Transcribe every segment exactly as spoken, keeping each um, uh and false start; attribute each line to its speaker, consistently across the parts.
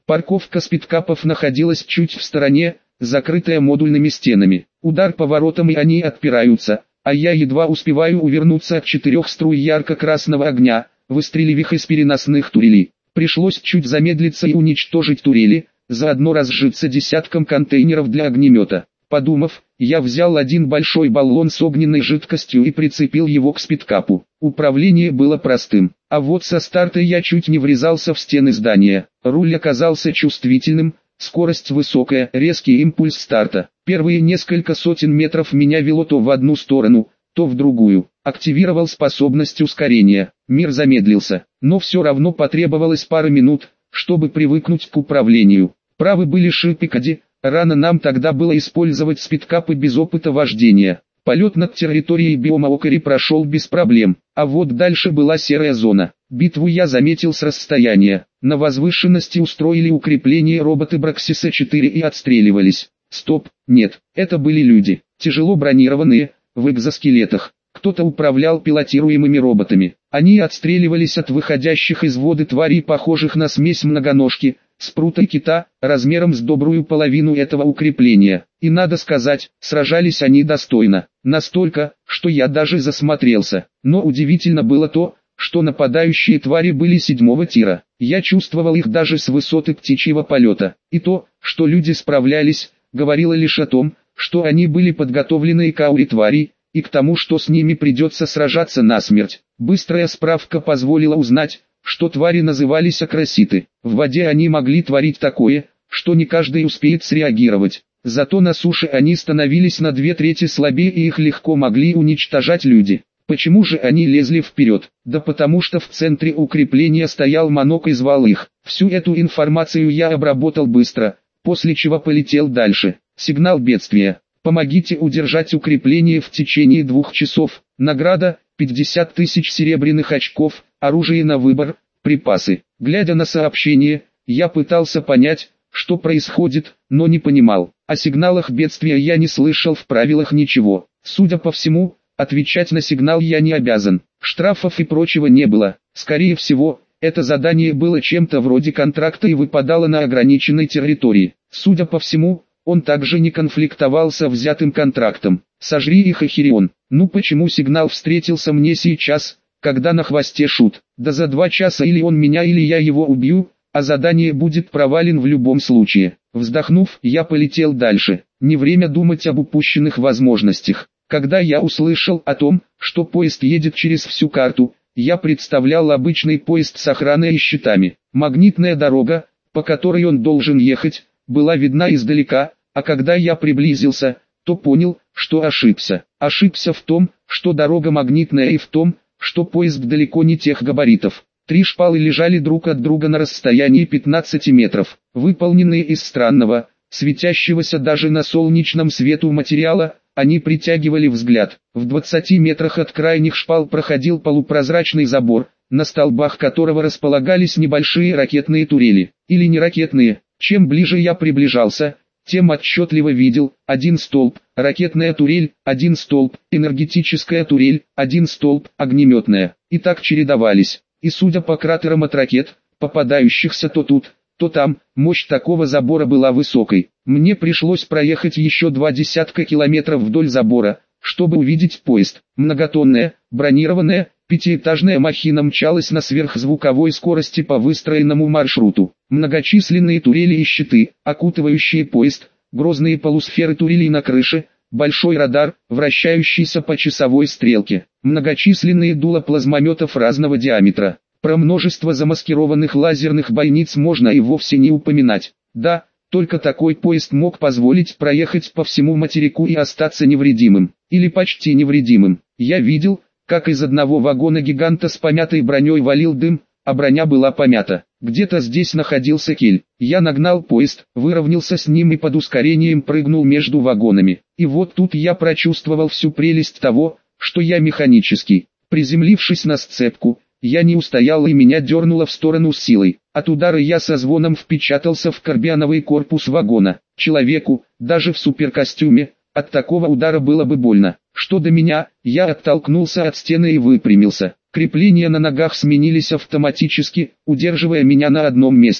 Speaker 1: Парковка спидкапов находилась чуть в стороне, закрытая модульными стенами. Удар по воротам и они отпираются, а я едва успеваю увернуться от четырех струй ярко-красного огня, выстреливых из переносных турелей. Пришлось чуть замедлиться и уничтожить турели, заодно разжиться десятком контейнеров для огнемета. Подумав, я взял один большой баллон с огненной жидкостью и прицепил его к спидкапу. Управление было простым, а вот со старта я чуть не врезался в стены здания. Руль оказался чувствительным, скорость высокая, резкий импульс старта. Первые несколько сотен метров меня вело то в одну сторону, то в другую. Активировал способность ускорения. Мир замедлился, но все равно потребовалось пара минут, чтобы привыкнуть к управлению. Правы были Шип и Кади, рано нам тогда было использовать спидкапы без опыта вождения. Полет над территорией биома Окари прошел без проблем, а вот дальше была серая зона. Битву я заметил с расстояния. На возвышенности устроили укрепление роботы Браксиса четыре и отстреливались. Стоп, нет, это были люди, тяжело бронированные, в экзоскелетах. Кто-то управлял пилотируемыми роботами. Они отстреливались от выходящих из воды тварей, похожих на смесь многоножки, спрута и кита, размером с добрую половину этого укрепления. И надо сказать, сражались они достойно. Настолько, что я даже засмотрелся. Но удивительно было то, что нападающие твари были седьмого тира. Я чувствовал их даже с высоты птичьего полета. И то, что люди справлялись, говорило лишь о том, что они были подготовлены к ауре тварей, и к тому, что с ними придется сражаться насмерть. Быстрая справка позволила узнать, что твари назывались акраситы. В воде они могли творить такое, что не каждый успеет среагировать. Зато на суше они становились на две трети слабее и их легко могли уничтожать люди. Почему же они лезли вперед? Да потому что в центре укрепления стоял Манок и звал их. Всю эту информацию я обработал быстро, после чего полетел дальше. Сигнал бедствия. Помогите удержать укрепление в течение двух часов. Награда – пятьдесят тысяч серебряных очков, оружие на выбор, припасы. Глядя на сообщение, я пытался понять, что происходит, но не понимал. О сигналах бедствия я не слышал в правилах ничего. Судя по всему, отвечать на сигнал я не обязан. Штрафов и прочего не было. Скорее всего, это задание было чем-то вроде контракта и выпадало на ограниченной территории. Судя по всему, он также не конфликтовал со взятым контрактом. Сожри их, Эхирион. Ну почему сигнал встретился мне сейчас, когда на хвосте Шут? Да за два часа или он меня, или я его убью, а задание будет провален в любом случае. Вздохнув, я полетел дальше. Не время думать об упущенных возможностях. Когда я услышал о том, что поезд едет через всю карту, я представлял обычный поезд с охраной и щитами. Магнитная дорога, по которой он должен ехать, была видна издалека, а когда я приблизился, то понял, что ошибся. Ошибся в том, что дорога магнитная, и в том, что поезд далеко не тех габаритов. Три шпалы лежали друг от друга на расстоянии пятнадцати метров, выполненные из странного, светящегося даже на солнечном свету материала. Они притягивали взгляд. В двадцати метрах от крайних шпал проходил полупрозрачный забор, на столбах которого располагались небольшие ракетные турели, или не ракетные. Чем ближе я приближался, тем отчетливо видел: один столб, ракетная турель, один столб, энергетическая турель, один столб, огнеметная. И так чередовались. И судя по кратерам от ракет, попадающихся то тут, то там, мощь такого забора была высокой. Мне пришлось проехать еще два десятка километров вдоль забора, чтобы увидеть поезд. Многотонная, бронированная, пятиэтажная махина мчалась на сверхзвуковой скорости по выстроенному маршруту. Многочисленные турели и щиты, окутывающие поезд, грозные полусферы турелей на крыше, большой радар, вращающийся по часовой стрелке, многочисленные дула плазмометов разного диаметра. Про множество замаскированных лазерных бойниц можно и вовсе не упоминать. Да, только такой поезд мог позволить проехать по всему материку и остаться невредимым, или почти невредимым. Я видел, как из одного вагона гиганта с помятой броней валил дым, а броня была помята. Где-то здесь находился Кель. Я нагнал поезд, выровнялся с ним и под ускорением прыгнул между вагонами. И вот тут я прочувствовал всю прелесть того, что я механический. Приземлившись на сцепку, я не устоял и меня дернуло в сторону с силой. От удара я со звоном впечатался в карбиановый корпус вагона. Человеку, даже в суперкостюме, от такого удара было бы больно. Что до меня, я оттолкнулся от стены и выпрямился. Крепления на ногах сменились автоматически, удерживая меня на одном месте.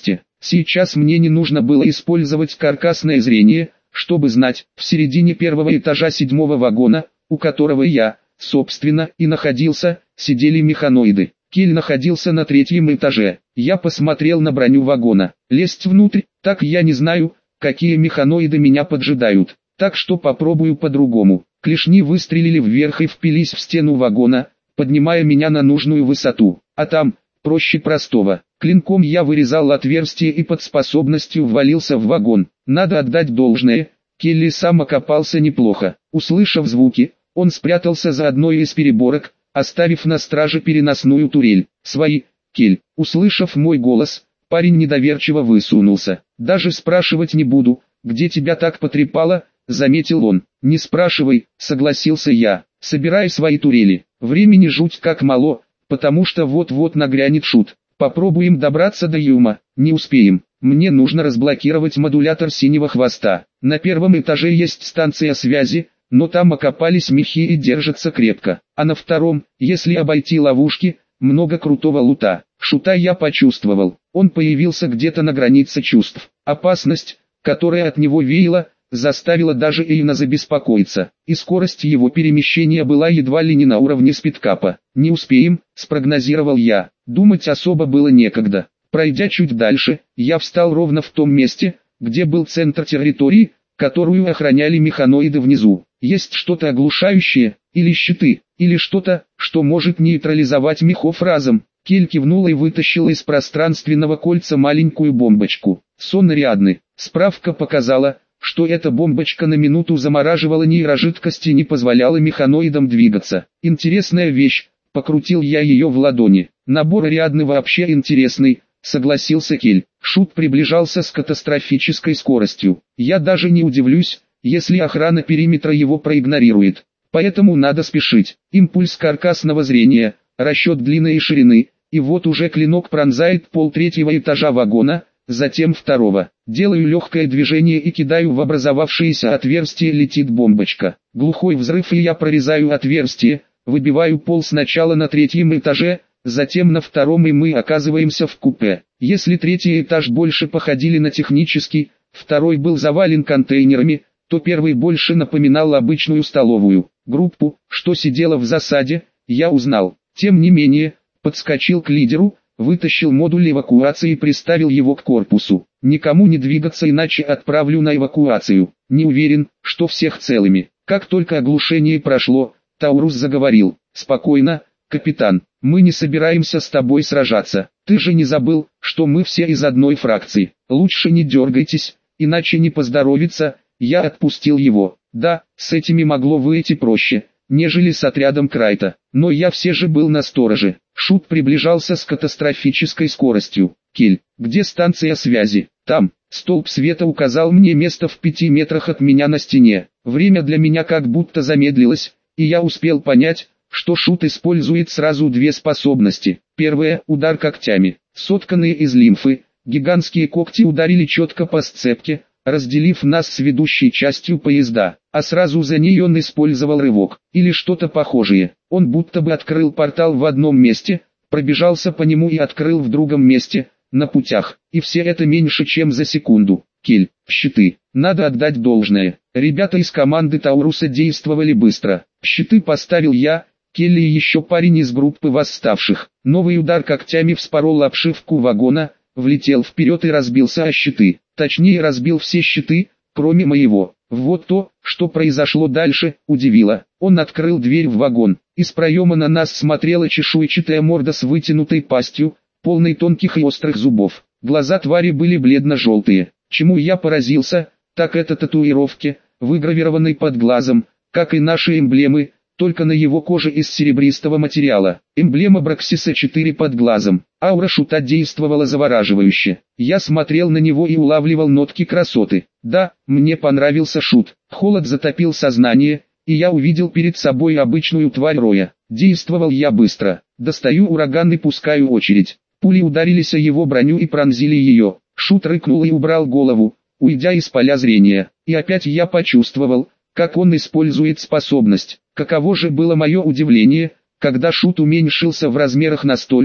Speaker 1: Сейчас мне не нужно было использовать каркасное зрение, чтобы знать, в середине первого этажа седьмого вагона, у которого я, собственно, и находился, сидели механоиды. Кель находился на третьем этаже. Я посмотрел на броню вагона. Лезть внутрь, так я не знаю, какие механоиды меня поджидают. Так что попробую по-другому. Клешни выстрелили вверх и впились в стену вагона, поднимая меня на нужную высоту. А там, проще простого. Клинком я вырезал отверстие и под способностью ввалился в вагон. Надо отдать должное, Келли сам окопался неплохо. Услышав звуки, он спрятался за одной из переборок, оставив на страже переносную турель. «Свои, Кель!» Услышав мой голос, парень недоверчиво высунулся. «Даже спрашивать не буду, где тебя так потрепало», — заметил он. «Не спрашивай», — согласился я. «Собирай свои турели. Времени жуть как мало, потому что вот-вот нагрянет шут. Попробуем добраться до Юма. Не успеем. Мне нужно разблокировать модулятор синего хвоста. На первом этаже есть станция связи, но там окопались мехи и держатся крепко. А на втором, если обойти ловушки, много крутого лута». Шута я почувствовал. Он появился где-то на границе чувств. Опасность, которая от него веяла, заставила даже Эйна забеспокоиться. И скорость его перемещения была едва ли не на уровне спидкапа. «Не успеем», — спрогнозировал я. Думать особо было некогда. Пройдя чуть дальше, я встал ровно в том месте, где был центр территории, которую охраняли механоиды внизу. Есть что-то оглушающее, или щиты, или что-то, что может нейтрализовать мехов разом. Кель кивнул и вытащил из пространственного кольца маленькую бомбочку. Сон Ариадны. Справка показала, что эта бомбочка на минуту замораживала нейрожидкость и не позволяла механоидам двигаться. Интересная вещь, покрутил я ее в ладони. Набор Ариадны вообще интересный, согласился Кель. Шут приближался с катастрофической скоростью. Я даже не удивлюсь, если охрана периметра его проигнорирует. Поэтому надо спешить. Импульс каркасного зрения, расчет длины и ширины, и вот уже клинок пронзает пол третьего этажа вагона, затем второго. Делаю легкое движение и кидаю в образовавшееся отверстие, летит бомбочка. Глухой взрыв, и я прорезаю отверстие, выбиваю пол сначала на третьем этаже, затем на втором, и мы оказываемся в купе. Если третий этаж больше походили на технический, второй был завален контейнерами, то первый больше напоминал обычную столовую. Группу, что сидела в засаде, я узнал. Тем не менее, подскочил к лидеру, вытащил модуль эвакуации и приставил его к корпусу. Никому не двигаться, иначе отправлю на эвакуацию. Не уверен, что всех целыми. Как только оглушение прошло, Таурус заговорил. «Спокойно, капитан, мы не собираемся с тобой сражаться. Ты же не забыл, что мы все из одной фракции. Лучше не дергайтесь, иначе не поздоровится». Я отпустил его. Да, с этими могло выйти проще, нежели с отрядом Крайта. Но я все же был на стороже. Шут приближался с катастрофической скоростью. «Кель, где станция связи?» «Там». Столб света указал мне место в пяти метрах от меня на стене. Время для меня как будто замедлилось, и я успел понять, что Шут использует сразу две способности. Первая – удар когтями. Сотканные из лимфы, гигантские когти ударили четко по сцепке, разделив нас с ведущей частью поезда, а сразу за ней он использовал рывок, или что-то похожее. Он будто бы открыл портал в одном месте, пробежался по нему и открыл в другом месте, на путях, и все это меньше чем за секунду. Кель, щиты, надо отдать должное. Ребята из команды Тауруса действовали быстро. Щиты поставил я, Келли и еще парень из группы восставших. Новый удар когтями вспорол обшивку вагона, влетел вперед и разбился о щиты. Точнее, разбил все щиты, кроме моего. Вот то, что произошло дальше, удивило. Он открыл дверь в вагон. Из проема на нас смотрела чешуйчатая морда с вытянутой пастью, полной тонких и острых зубов. Глаза твари были бледно-желтые. Чему я поразился, так это татуировки, выгравированной под глазом, как и наши эмблемы, только на его коже из серебристого материала. Эмблема Браксиса четыре под глазом. Аура Шута действовала завораживающе. Я смотрел на него и улавливал нотки красоты. Да, мне понравился Шут. Холод затопил сознание, и я увидел перед собой обычную тварь Роя. Действовал я быстро. Достаю ураган и пускаю очередь. Пули ударились о его броню и пронзили ее. Шут рыкнул и убрал голову, уйдя из поля зрения. И опять я почувствовал, как он использует способность. Каково же было мое удивление, когда Шут уменьшился в размерах настолько,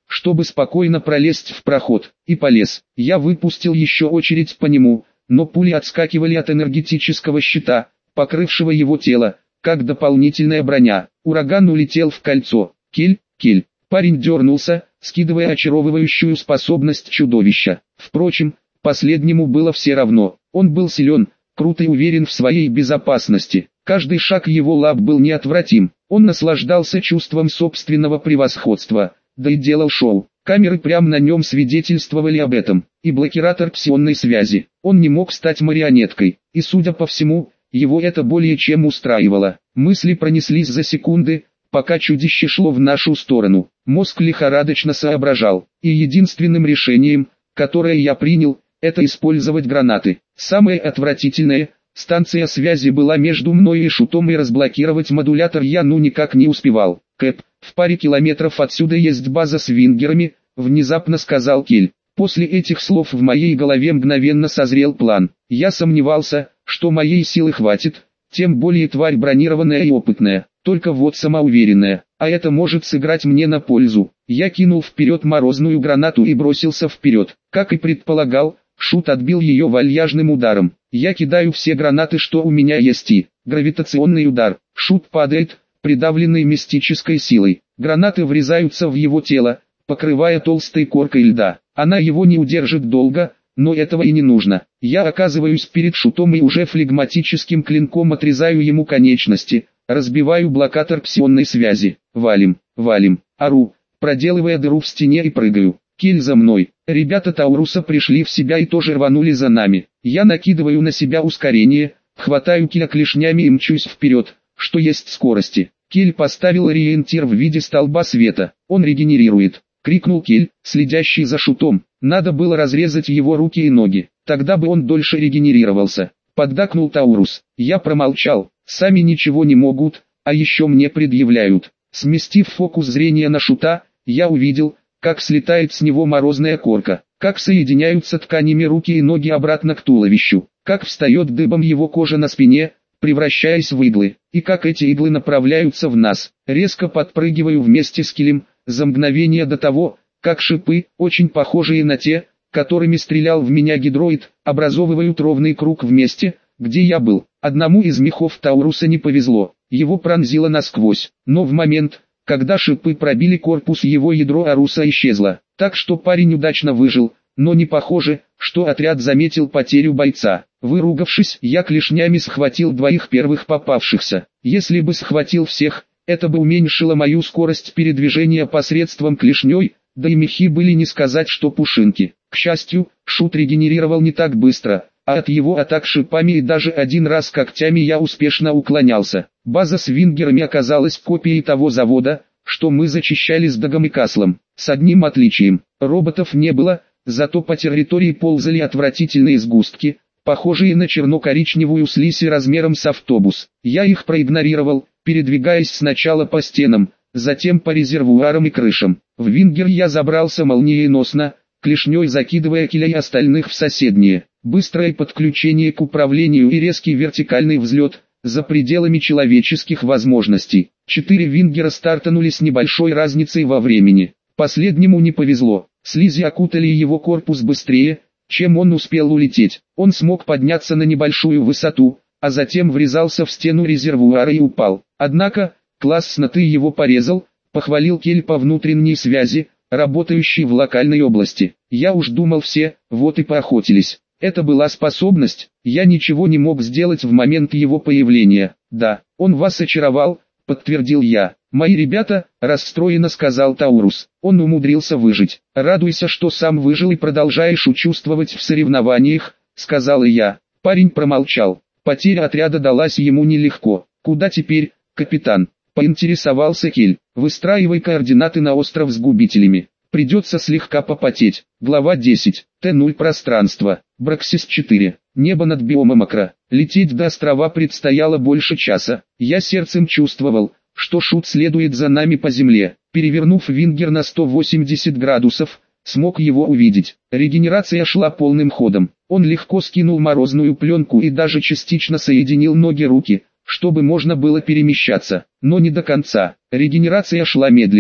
Speaker 1: чтобы спокойно пролезть в проход, и полез. Я выпустил еще очередь по нему, но пули отскакивали от энергетического щита, покрывшего его тело, как дополнительная броня. Ураган улетел в кольцо. Киль, киль. Парень дернулся, скидывая очаровывающую способность чудовища. Впрочем, последнему было все равно. Он был силен, крут и уверен в своей безопасности. Каждый шаг его лап был неотвратим. Он наслаждался чувством собственного превосходства, да и делал шоу. Камеры прямо на нем свидетельствовали об этом. И блокиратор псионной связи. Он не мог стать марионеткой. И судя по всему, его это более чем устраивало. Мысли пронеслись за секунды, пока чудище шло в нашу сторону. Мозг лихорадочно соображал. И единственным решением, которое я принял, это использовать гранаты. Самое отвратительное, станция связи была между мной и шутом, и разблокировать модулятор я ну никак не успевал. Кэп, в паре километров отсюда есть база с вингерами, внезапно сказал Киль. После этих слов в моей голове мгновенно созрел план. Я сомневался, что моей силы хватит, тем более тварь бронированная и опытная, только вот самоуверенная, а это может сыграть мне на пользу. Я кинул вперед морозную гранату и бросился вперед. Как и предполагал, шут отбил ее вальяжным ударом. Я кидаю все гранаты, что у меня есть, и гравитационный удар. Шут падает, придавленный мистической силой. Гранаты врезаются в его тело, покрывая толстой коркой льда. Она его не удержит долго, но этого и не нужно. Я оказываюсь перед шутом и уже флегматическим клинком отрезаю ему конечности, разбиваю блокатор псионной связи. Валим, валим, ору, проделывая дыру в стене, и прыгаю. Киль за мной. Ребята Тауруса пришли в себя и тоже рванули за нами. Я накидываю на себя ускорение, хватаю Киля клешнями и мчусь вперед, что есть скорости. Киль поставил ориентир в виде столба света. Он регенерирует. Крикнул Киль, следящий за шутом. Надо было разрезать его руки и ноги, тогда бы он дольше регенерировался. Поддакнул Таурус. Я промолчал. Сами ничего не могут, а еще мне предъявляют. Сместив фокус зрения на шута, я увидел, как слетает с него морозная корка, как соединяются тканями руки и ноги обратно к туловищу, как встает дыбом его кожа на спине, превращаясь в иглы, и как эти иглы направляются в нас. Резко подпрыгиваю вместе с Килем, за мгновение до того, как шипы, очень похожие на те, которыми стрелял в меня гидроид, образовывают ровный круг в месте, где я был. Одному из мехов Тауруса не повезло, его пронзило насквозь, но в момент, когда шипы пробили корпус, его ядро Аруса исчезло, так что парень удачно выжил, но не похоже, что отряд заметил потерю бойца. Выругавшись, я клешнями схватил двоих первых попавшихся. Если бы схватил всех, это бы уменьшило мою скорость передвижения посредством клешней, да и мехи были не сказать что пушинки. К счастью, шут регенерировал не так быстро, а от его атак шипами и даже один раз когтями я успешно уклонялся. База с вингерами оказалась копией того завода, что мы зачищали с Дагом и Каслом. С одним отличием: роботов не было, зато по территории ползали отвратительные сгустки, похожие на черно-коричневую слизь размером с автобус. Я их проигнорировал, передвигаясь сначала по стенам, затем по резервуарам и крышам. В вингер я забрался молниеносно, клешней закидывая Киля и остальных в соседние. Быстрое подключение к управлению и резкий вертикальный взлет, за пределами человеческих возможностей. Четыре вингера стартанули с небольшой разницей во времени. Последнему не повезло. Слизи окутали его корпус быстрее, чем он успел улететь. Он смог подняться на небольшую высоту, а затем врезался в стену резервуара и упал. Однако, класс сноты его порезал, похвалил Кель по внутренней связи, работающей в локальной области. Я уж думал все, вот и поохотились. Это была способность, я ничего не мог сделать в момент его появления. Да, он вас очаровал, подтвердил я. Мои ребята, расстроенно сказал Таурус. Он умудрился выжить. Радуйся, что сам выжил и продолжаешь участвовать в соревнованиях, сказал я. Парень промолчал. Потеря отряда далась ему нелегко. Куда теперь, капитан? Поинтересовался Кель. Выстраивай координаты на остров с губителями. Придется слегка попотеть. Глава десять. Т ноль пространство. Браксис четыре. Небо над биомом Акра. Лететь до острова предстояло больше часа. Я сердцем чувствовал, что шут следует за нами по земле. Перевернув вингер на сто восемьдесят градусов, смог его увидеть. Регенерация шла полным ходом. Он легко скинул морозную пленку и даже частично соединил ноги-руки, чтобы можно было перемещаться. Но не до конца. Регенерация шла медленно.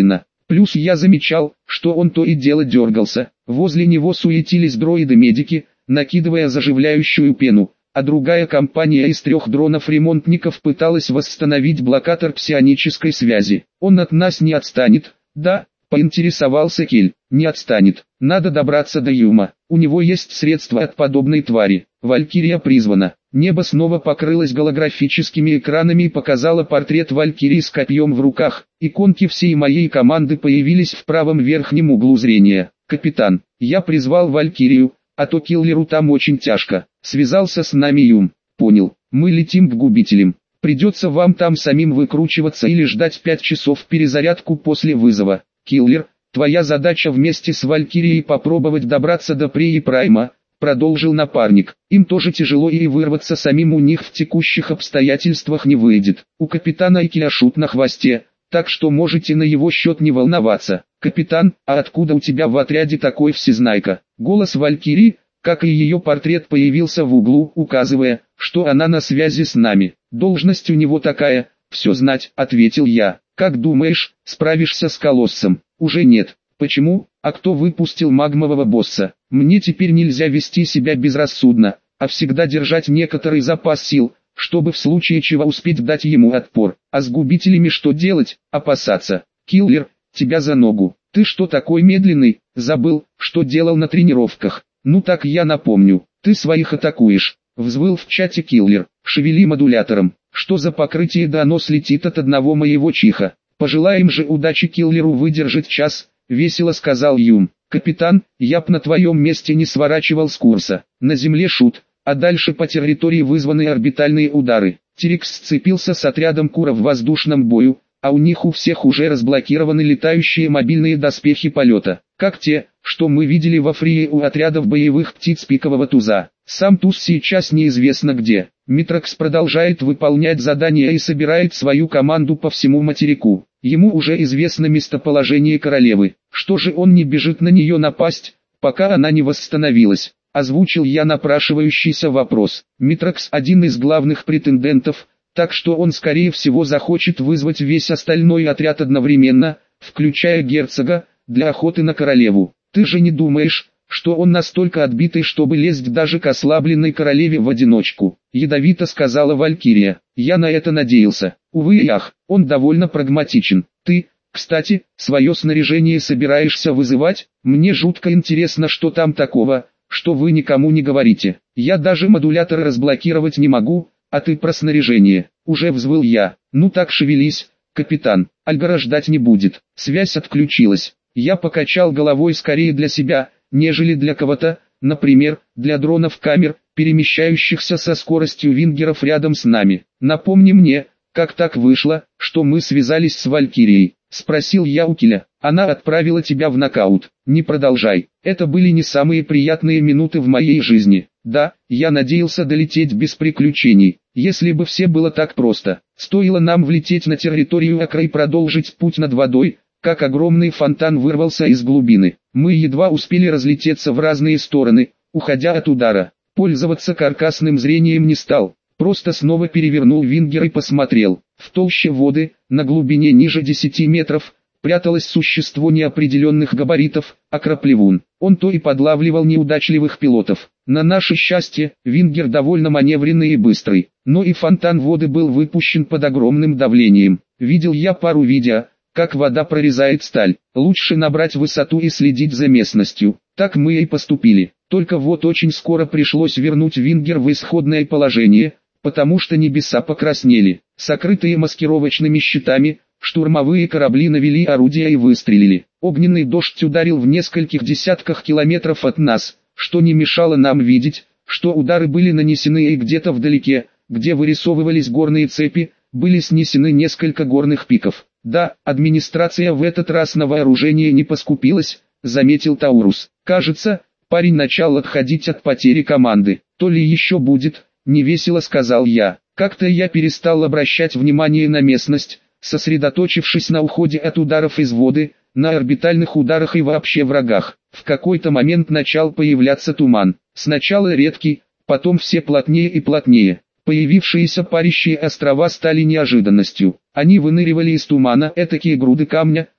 Speaker 1: Плюс я замечал, что он то и дело дергался. Возле него суетились дроиды-медики, накидывая заживляющую пену, а другая компания из трех дронов-ремонтников пыталась восстановить блокатор псионической связи. Он от нас не отстанет, да? Поинтересовался Кель. Не отстанет. Надо добраться до Юма. У него есть средства от подобной твари. Валькирия призвана. Небо снова покрылось голографическими экранами и показало портрет Валькирии с копьем в руках. Иконки всей моей команды появились в правом верхнем углу зрения. «Капитан, я призвал Валькирию, а то киллеру там очень тяжко. Связался с нами Юм». «Понял. Мы летим к губителям. Придется вам там самим выкручиваться или ждать пять часов перезарядку после вызова. Киллер, твоя задача вместе с Валькирией попробовать добраться до Преи Прайма», продолжил напарник. «Им тоже тяжело и вырваться самим у них в текущих обстоятельствах не выйдет. У капитана Икеля шут на хвосте, так что можете на его счет не волноваться». «Капитан, а откуда у тебя в отряде такой всезнайка?» Голос Валькирии, как и ее портрет, появился в углу, указывая, что она на связи с нами. «Должность у него такая, все знать», — ответил я. «Как думаешь, справишься с колоссом?» «Уже нет». «Почему? А кто выпустил магмового босса? Мне теперь нельзя вести себя безрассудно, а всегда держать некоторый запас сил, чтобы в случае чего успеть дать ему отпор. А с губителями что делать? Опасаться. Киллер, тебя за ногу. Ты что такой медленный? Забыл, что делал на тренировках?» «Ну так я напомню. Ты своих атакуешь», — взвыл в чате Киллер. «Шевели модулятором. Что за покрытие донос летит от одного моего чиха. Пожелаем же удачи Киллеру выдержать час», — весело сказал Юм. «Капитан, я б на твоем месте не сворачивал с курса. На земле шут, а дальше по территории вызваны орбитальные удары». Терекс сцепился с отрядом Кура в воздушном бою, а у них у всех уже разблокированы летающие мобильные доспехи полета, как те, что мы видели во Фрии у отрядов боевых птиц пикового туза. Сам туз сейчас неизвестно где. Митракс продолжает выполнять задания и собирает свою команду по всему материку. Ему уже известно местоположение королевы. Что же он не бежит на нее напасть, пока она не восстановилась? Озвучил я напрашивающийся вопрос. Митракс один из главных претендентов, так что он скорее всего захочет вызвать весь остальной отряд одновременно, включая герцога, для охоты на королеву. Ты же не думаешь, что он настолько отбитый, чтобы лезть даже к ослабленной королеве в одиночку? Ядовито сказала Валькирия. Я на это надеялся. Увы и ах, он довольно прагматичен. Ты, кстати, свое снаряжение собираешься вызывать? Мне жутко интересно, что там такого, что вы никому не говорите. Я даже модулятор разблокировать не могу, а ты про снаряжение. Уже взвыл я. Ну так шевелись, капитан, Альгара ждать не будет. Связь отключилась. Я покачал головой скорее для себя, нежели для кого-то, например, для дронов-камер, перемещающихся со скоростью вингеров рядом с нами. «Напомни мне, как так вышло, что мы связались с Валькирией?» — спросил я у Келя. «Она отправила тебя в нокаут. Не продолжай. Это были не самые приятные минуты в моей жизни. Да, я надеялся долететь без приключений. Если бы все было так просто. Стоило нам влететь на территорию Акра и продолжить путь над водой, как огромный фонтан вырвался из глубины. Мы едва успели разлететься в разные стороны, уходя от удара. Пользоваться каркасным зрением не стал, просто снова перевернул вингер и посмотрел. В толще воды, на глубине ниже десяти метров, пряталось существо неопределенных габаритов, Акраплевун. Он то и подлавливал неудачливых пилотов. На наше счастье, вингер довольно маневренный и быстрый, но и фонтан воды был выпущен под огромным давлением. Видел я пару видео, как вода прорезает сталь. Лучше набрать высоту и следить за местностью. Так мы и поступили. Только вот очень скоро пришлось вернуть вингер в исходное положение, потому что небеса покраснели. Сокрытые маскировочными щитами, штурмовые корабли навели орудия и выстрелили. Огненный дождь ударил в нескольких десятках километров от нас, что не мешало нам видеть, что удары были нанесены и где-то вдалеке, где вырисовывались горные цепи, были снесены несколько горных пиков. «Да, администрация в этот раз на вооружение не поскупилась», — заметил Таурус. «Кажется, парень начал отходить от потери команды. То ли еще будет», — невесело сказал я. Как-то я перестал обращать внимание на местность, сосредоточившись на уходе от ударов из воды, на орбитальных ударах и вообще врагах. В какой-то момент начал появляться туман. Сначала редкий, потом все плотнее и плотнее. Появившиеся парящие острова стали неожиданностью. Они выныривали из тумана, этакие груды камня,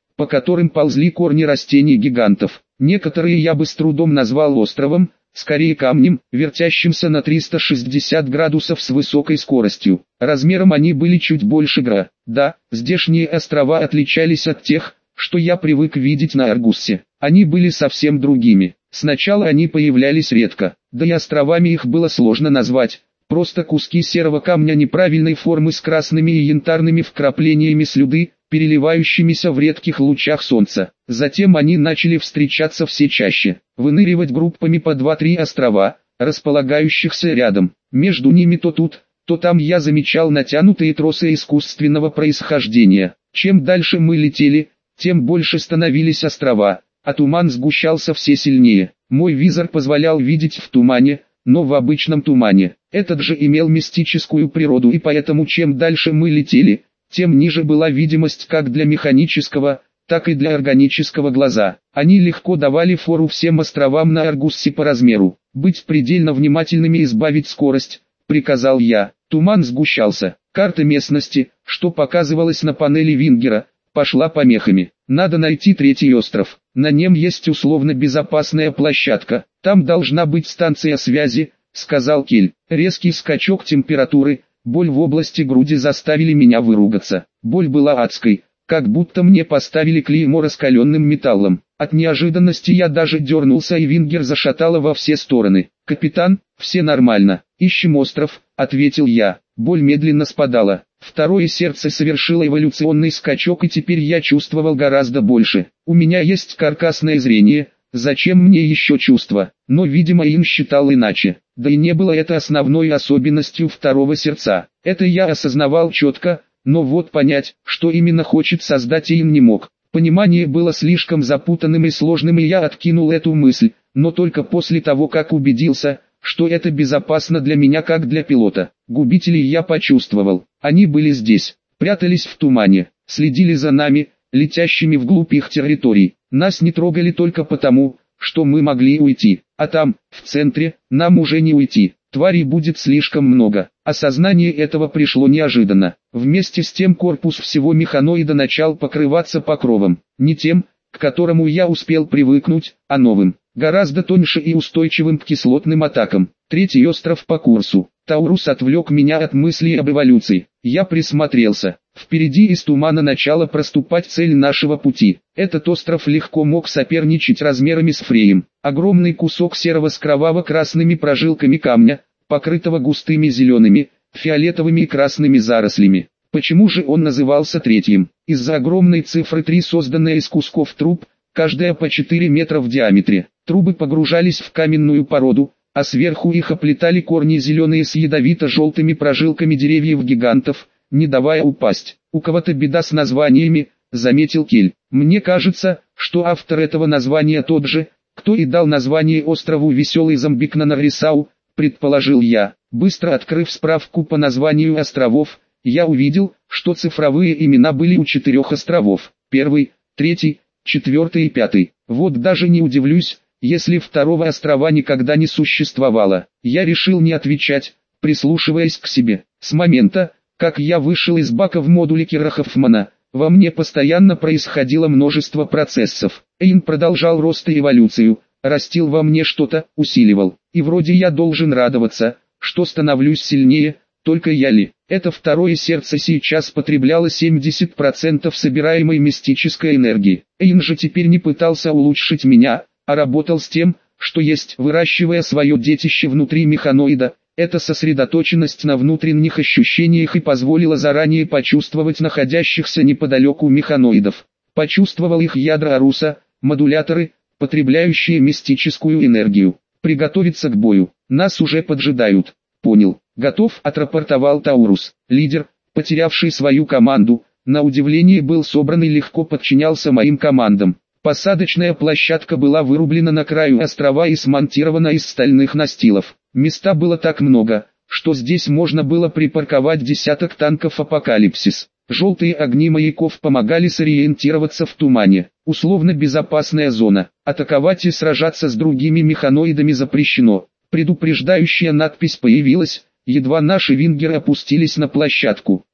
Speaker 1: по которым ползли корни растений-гигантов. Некоторые я бы с трудом назвал островом, скорее камнем, вертящимся на триста шестьдесят градусов с высокой скоростью. Размером они были чуть больше гра. Да, здешние острова отличались от тех, что я привык видеть на Аргусе. Они были совсем другими. Сначала они появлялись редко, да и островами их было сложно назвать. Просто куски серого камня неправильной формы с красными и янтарными вкраплениями слюды, переливающимися в редких лучах солнца. Затем они начали встречаться все чаще, выныривать группами по два-три острова, располагающихся рядом. Между ними то тут, то там я замечал натянутые тросы искусственного происхождения. Чем дальше мы летели, тем больше становились острова, а туман сгущался все сильнее. Мой визор позволял видеть в тумане, но в обычном тумане. Этот же имел мистическую природу, и поэтому чем дальше мы летели, тем ниже была видимость как для механического, так и для органического глаза. Они легко давали фору всем островам на Аргусе по размеру. «Быть предельно внимательными и избавить скорость», — приказал я. Туман сгущался. Карта местности, что показывалась на панели Вингера, пошла помехами. Надо найти третий остров. На нем есть условно безопасная площадка. Там должна быть станция связи, сказал Кель. Резкий скачок температуры, боль в области груди заставили меня выругаться. Боль была адской, как будто мне поставили клеймо раскаленным металлом. От неожиданности я даже дернулся, и Вингер зашатало во все стороны. «Капитан, все нормально. Ищем остров», — ответил я. Боль медленно спадала. Второе сердце совершило эволюционный скачок, и теперь я чувствовал гораздо больше. У меня есть каркасное зрение, зачем мне еще чувства? Но видимо Ин считал иначе. Да и не было это основной особенностью второго сердца. Это я осознавал четко, но вот понять, что именно хочет создать Ин, не мог. Понимание было слишком запутанным и сложным, и я откинул эту мысль, но только после того, как убедился, что это безопасно для меня как для пилота. Губителей я почувствовал. Они были здесь, прятались в тумане, следили за нами, летящими вглубь их территорий. Нас не трогали только потому, что мы могли уйти. А там, в центре, нам уже не уйти. Тварей будет слишком много. Осознание этого пришло неожиданно. Вместе с тем корпус всего механоида начал покрываться покровом. Не тем, к которому я успел привыкнуть, а новым. Гораздо тоньше и устойчивым к кислотным атакам. Третий остров по курсу. Таурус отвлек меня от мыслей об эволюции. Я присмотрелся. Впереди из тумана начала проступать цель нашего пути. Этот остров легко мог соперничать размерами с Фреем. Огромный кусок серого с кроваво-красными прожилками камня, покрытого густыми зелеными, фиолетовыми и красными зарослями. Почему же он назывался третьим? Из-за огромной цифры три, созданной из кусков труб, каждая по четыре метра в диаметре. Трубы погружались в каменную породу, а сверху их оплетали корни зеленые с ядовито-желтыми прожилками деревьев-гигантов, не давая упасть. «У кого-то беда с названиями», — заметил Кель. «Мне кажется, что автор этого названия тот же, кто и дал название острову Веселый Зомбик на Нарисау», — предположил я. Быстро открыв справку по названию островов, я увидел, что цифровые имена были у четырех островов. Первый, третий, четвертый и пятый. Вот даже не удивлюсь, если второго острова никогда не существовало. Я решил не отвечать, прислушиваясь к себе. С момента, как я вышел из бака в модуле Кира Хоффмана, во мне постоянно происходило множество процессов. Эйн продолжал рост и эволюцию, растил во мне что-то, усиливал. И вроде я должен радоваться, что становлюсь сильнее, только я ли? Это второе сердце сейчас потребляло семьдесят процентов собираемой мистической энергии. Эйн же теперь не пытался улучшить меня, а работал с тем, что есть, выращивая свое детище внутри механоида. Эта сосредоточенность на внутренних ощущениях и позволила заранее почувствовать находящихся неподалеку механоидов. Почувствовал их ядра Аруса, модуляторы, потребляющие мистическую энергию. Приготовиться к бою. Нас уже поджидают. Понял. Готов, отрапортовал Таурус. Лидер, потерявший свою команду, на удивление был собран и легко подчинялся моим командам. Посадочная площадка была вырублена на краю острова и смонтирована из стальных настилов. Места было так много, что здесь можно было припарковать десяток танков «Апокалипсис». Желтые огни маяков помогали сориентироваться в тумане. Условно безопасная зона. Атаковать и сражаться с другими механоидами запрещено. Предупреждающая надпись появилась, едва наши вингеры опустились на площадку.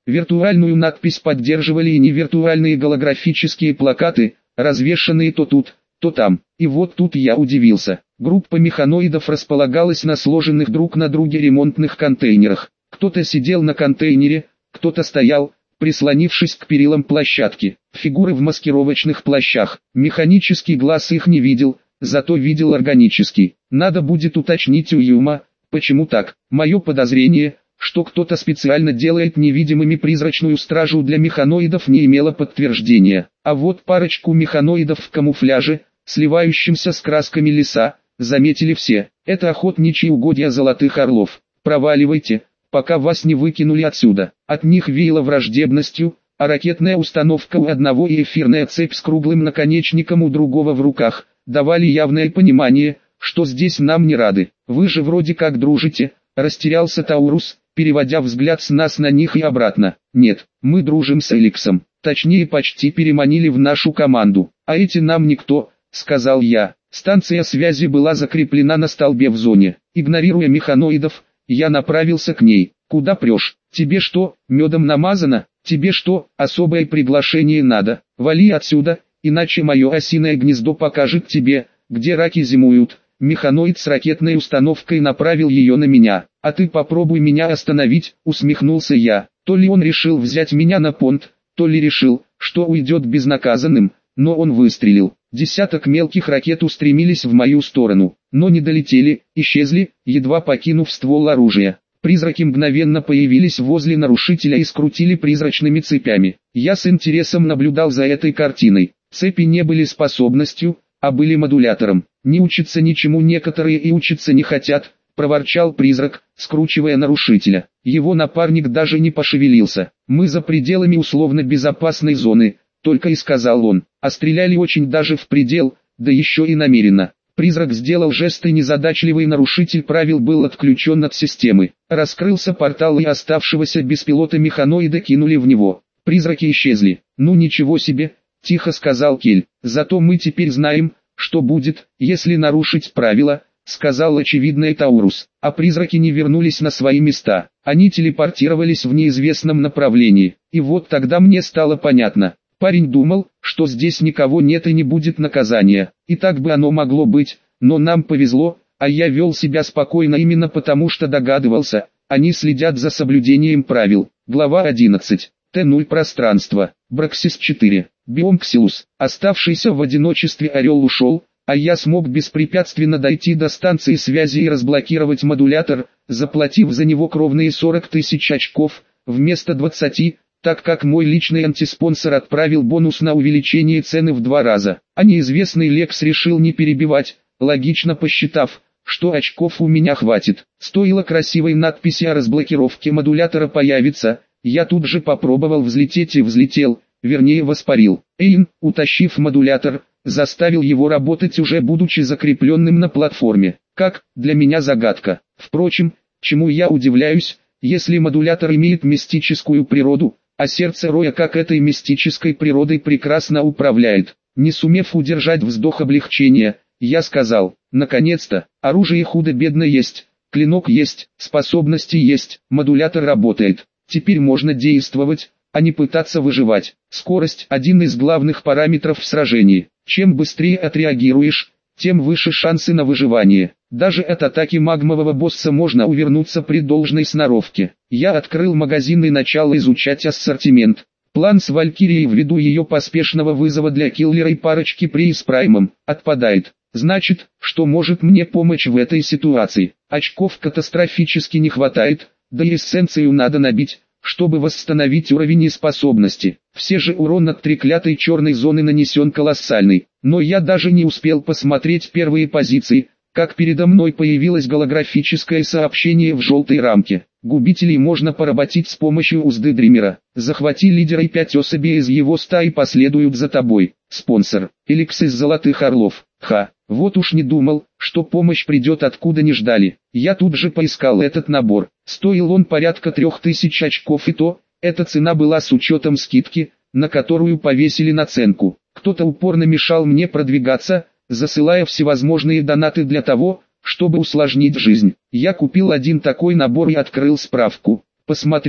Speaker 1: Виртуальную надпись поддерживали и невиртуальные голографические плакаты, развешанные то тут, то там. И вот тут я удивился. Группа механоидов располагалась на сложенных друг на друге ремонтных контейнерах. Кто-то сидел на контейнере, кто-то стоял, прислонившись к перилам площадки. Фигуры в маскировочных плащах. Механический глаз их не видел, зато видел органический. Надо будет уточнить у Юма, почему так. Мое подозрение, что кто-то специально делает невидимыми призрачную стражу для механоидов, не имело подтверждения. А вот парочку механоидов в камуфляже, сливающимся с красками леса, заметили все. Это охотничьи угодья Золотых Орлов. Проваливайте, пока вас не выкинули отсюда. От них веяло враждебностью, а ракетная установка у одного и эфирная цепь с круглым наконечником у другого в руках давали явное понимание, что здесь нам не рады. Вы же вроде как дружите, растерялся Таурус, переводя взгляд с нас на них и обратно. Нет, мы дружим с Эликсом, точнее почти переманили в нашу команду, а эти нам никто, сказал я. Станция связи была закреплена на столбе в зоне. Игнорируя механоидов, я направился к ней. Куда прешь? Тебе что, медом намазано? Тебе что, особое приглашение надо? Вали отсюда, иначе мое осиное гнездо покажет тебе, где раки зимуют. Механоид с ракетной установкой направил ее на меня. А ты попробуй меня остановить, усмехнулся я. То ли он решил взять меня на понт, то ли решил, что уйдет безнаказанным, но он выстрелил. Десяток мелких ракет устремились в мою сторону, но не долетели, исчезли, едва покинув ствол оружия. Призраки мгновенно появились возле нарушителя и скрутили призрачными цепями. Я с интересом наблюдал за этой картиной. Цепи не были способностью, а были модулятором. Не учатся ничему некоторые и учиться не хотят, проворчал призрак, скручивая нарушителя. Его напарник даже не пошевелился. Мы за пределами условно безопасной зоны, только и сказал он, а стреляли очень даже в предел, да еще и намеренно. Призрак сделал жест, и незадачливый нарушитель правил был отключен от системы. Раскрылся портал, и оставшегося без пилота механоида кинули в него. Призраки исчезли. Ну ничего себе, тихо сказал Кель. Зато мы теперь знаем, что будет, если нарушить правила, сказал очевидный Таурус. А призраки не вернулись на свои места. Они телепортировались в неизвестном направлении. И вот тогда мне стало понятно. Парень думал, что здесь никого нет и не будет наказания. И так бы оно могло быть, но нам повезло, а я вел себя спокойно именно потому, что догадывался, они следят за соблюдением правил. Глава одиннадцать. Т ноль пространство. Браксис четыре. Биом Ксилус. Оставшийся в одиночестве орел ушел, а я смог беспрепятственно дойти до станции связи и разблокировать модулятор, заплатив за него кровные сорок тысяч очков, вместо двадцати, так как мой личный антиспонсор отправил бонус на увеличение цены в два раза. А неизвестный Лекс решил не перебивать, логично посчитав, что очков у меня хватит. Стоило красивой надписи о разблокировке модулятора появиться, я тут же попробовал взлететь и взлетел, вернее воспарил. Эйн, утащив модулятор, заставил его работать, уже будучи закрепленным на платформе. Как, для меня загадка. Впрочем, чему я удивляюсь, если модулятор имеет мистическую природу, а сердце Роя как этой мистической природой прекрасно управляет. Не сумев удержать вздох облегчения, я сказал, наконец-то, оружие худо-бедно есть, клинок есть, способности есть, модулятор работает. Теперь можно действовать, а не пытаться выживать. Скорость – один из главных параметров в сражении. Чем быстрее отреагируешь, тем выше шансы на выживание. Даже от атаки магмового босса можно увернуться при должной сноровке. Я открыл магазин и начал изучать ассортимент. План с Валькирией ввиду ее поспешного вызова для киллера и парочки Прии с Праймом отпадает. Значит, что может мне помочь в этой ситуации? Очков катастрофически не хватает, да и эссенцию надо набить, чтобы восстановить уровень и способности. Все же урон от треклятой черной зоны нанесен колоссальный. Но я даже не успел посмотреть первые позиции, как передо мной появилось голографическое сообщение в желтой рамке. Губителей можно поработить с помощью узды Дримера. Захвати лидера, и пять особей из его стаи последуют за тобой. Спонсор. Эликс из Золотых Орлов. Ха, вот уж не думал, что помощь придет откуда не ждали. Я тут же поискал этот набор. Стоил он порядка трех тысяч очков, и то, эта цена была с учетом скидки, на которую повесили наценку. Кто-то упорно мешал мне продвигаться, засылая всевозможные донаты для того, чтобы усложнить жизнь. Я купил один такой набор и открыл справку. Посмотрел,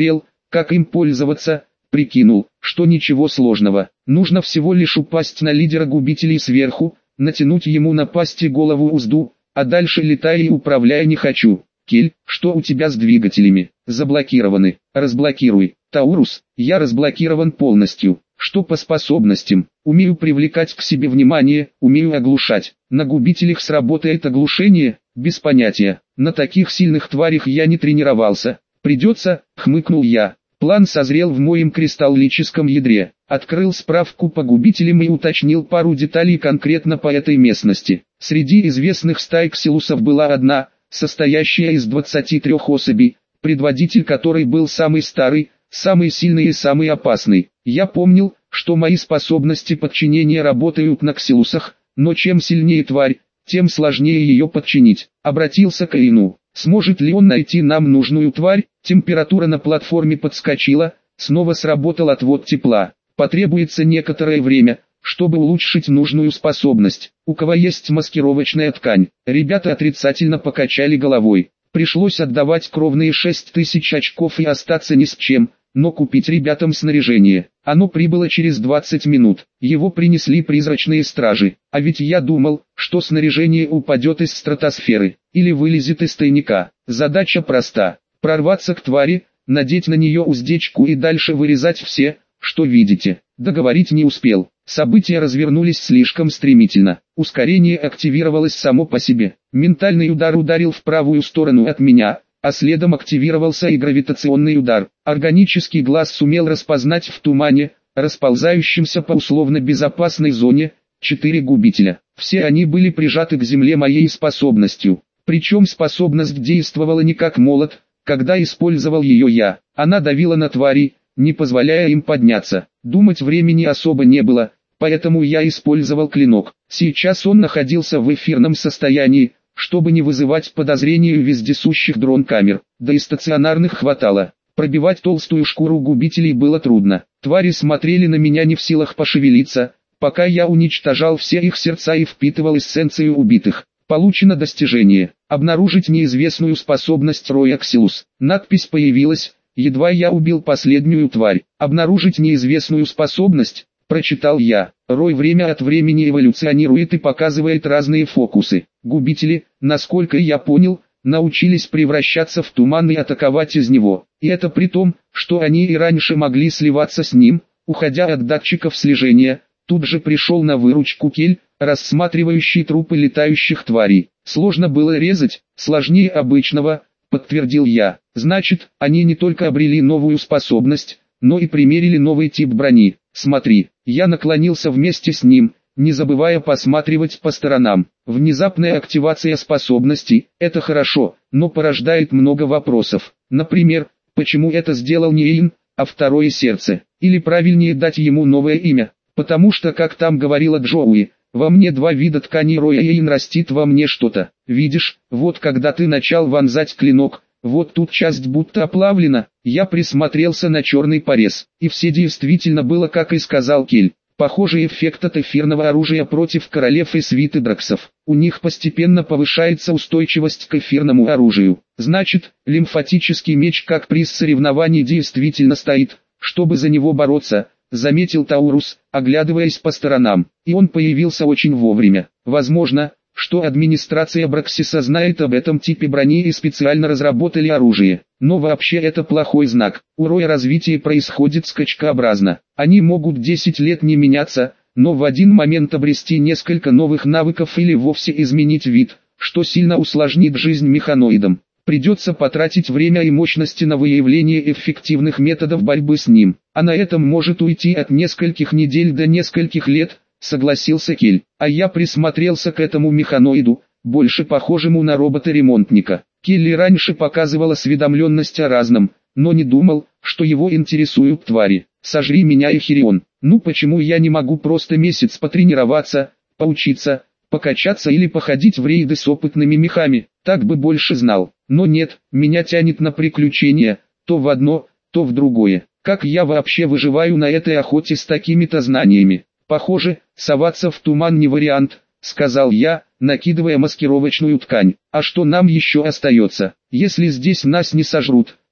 Speaker 1: как им пользоваться, прикинул, что ничего сложного. Нужно всего лишь упасть на лидера губителей сверху, натянуть ему на пасти голову узду, а дальше летай и управляй не хочу. Кель, что у тебя с двигателями? Заблокированы. Разблокируй. Таурус, я разблокирован полностью. Что по способностям? Умею привлекать к себе внимание, умею оглушать. На губителях сработает оглушение? Без понятия. На таких сильных тварях я не тренировался. Придется, хмыкнул я. План созрел в моем кристаллическом ядре. Открыл справку по губителям и уточнил пару деталей конкретно по этой местности. Среди известных стай ксилусов была одна, состоящая из двадцати трёх особей, предводитель которой был самый старый, самый сильный и самый опасный. Я помнил, что мои способности подчинения работают на ксилусах, но чем сильнее тварь, тем сложнее ее подчинить. Обратился к Эйну. Сможет ли он найти нам нужную тварь? Температура на платформе подскочила, снова сработал отвод тепла. Потребуется некоторое время, чтобы улучшить нужную способность. У кого есть маскировочная ткань? Ребята отрицательно покачали головой. Пришлось отдавать кровные шесть тысяч очков и остаться ни с чем, но купить ребятам снаряжение. Оно прибыло через двадцать минут. Его принесли призрачные стражи. А ведь я думал, что снаряжение упадет из стратосферы, или вылезет из тайника. Задача проста. Прорваться к твари, надеть на нее уздечку и дальше вырезать все, что видите. Договорить не успел. События развернулись слишком стремительно. Ускорение активировалось само по себе. Ментальный удар ударил в правую сторону от меня, а следом активировался и гравитационный удар. Органический глаз сумел распознать в тумане, расползающемся по условно безопасной зоне, четыре губителя. Все они были прижаты к земле моей способностью. Причем способность действовала не как молот, когда использовал ее я. Она давила на твари, не позволяя им подняться. Думать времени особо не было, поэтому я использовал клинок. Сейчас он находился в эфирном состоянии, чтобы не вызывать подозрений у вездесущих дрон-камер. Да и стационарных хватало. Пробивать толстую шкуру губителей было трудно. Твари смотрели на меня не в силах пошевелиться, пока я уничтожал все их сердца и впитывал эссенцию убитых. Получено достижение. Обнаружить неизвестную способность Роя Ксилус. Надпись появилась, едва я убил последнюю тварь. Обнаружить неизвестную способность, прочитал я. Рой время от времени эволюционирует и показывает разные фокусы. Губители, насколько я понял, научились превращаться в туман и атаковать из него. И это при том, что они и раньше могли сливаться с ним, уходя от датчиков слежения. Тут же пришел на выручку Кель, рассматривающий трупы летающих тварей. Сложно было резать, сложнее обычного, подтвердил я. Значит, они не только обрели новую способность, но и примерили новый тип брони. Смотри, я наклонился вместе с ним, не забывая посматривать по сторонам. Внезапная активация способностей – это хорошо, но порождает много вопросов. Например, почему это сделал не Эйн, а второе сердце? Или правильнее дать ему новое имя? Потому что, как там говорила Джоуи, во мне два вида тканей Роя, и Эйн растит во мне что-то. Видишь, вот когда ты начал вонзать клинок, вот тут часть будто оплавлена. Я присмотрелся на черный порез, и все действительно было, как и сказал Кель. Похожий эффект от эфирного оружия против королев и свиты драксов. У них постепенно повышается устойчивость к эфирному оружию. Значит, лимфатический меч как приз соревнований действительно стоит, чтобы за него бороться, заметил Таурус, оглядываясь по сторонам. И он появился очень вовремя. Возможно, что администрация Браксиса знает об этом типе брони и специально разработали оружие. Но вообще это плохой знак. У Роя развитие происходит скачкообразно. Они могут десять лет не меняться, но в один момент обрести несколько новых навыков или вовсе изменить вид, что сильно усложнит жизнь механоидам. Придется потратить время и мощности на выявление эффективных методов борьбы с ним. А на этом может уйти от нескольких недель до нескольких лет, согласился Кель. А я присмотрелся к этому механоиду, больше похожему на робота-ремонтника. Келли раньше показывал осведомленность о разном, но не думал, что его интересуют твари. Сожри меня, Эхирион. Ну почему я не могу просто месяц потренироваться, поучиться, покачаться или походить в рейды с опытными мехами? Так бы больше знал. Но нет, меня тянет на приключения, то в одно, то в другое. Как я вообще выживаю на этой охоте с такими-то знаниями? Похоже, соваться в туман не вариант, сказал я, накидывая маскировочную ткань. А что нам еще остается? Если здесь нас не сожрут,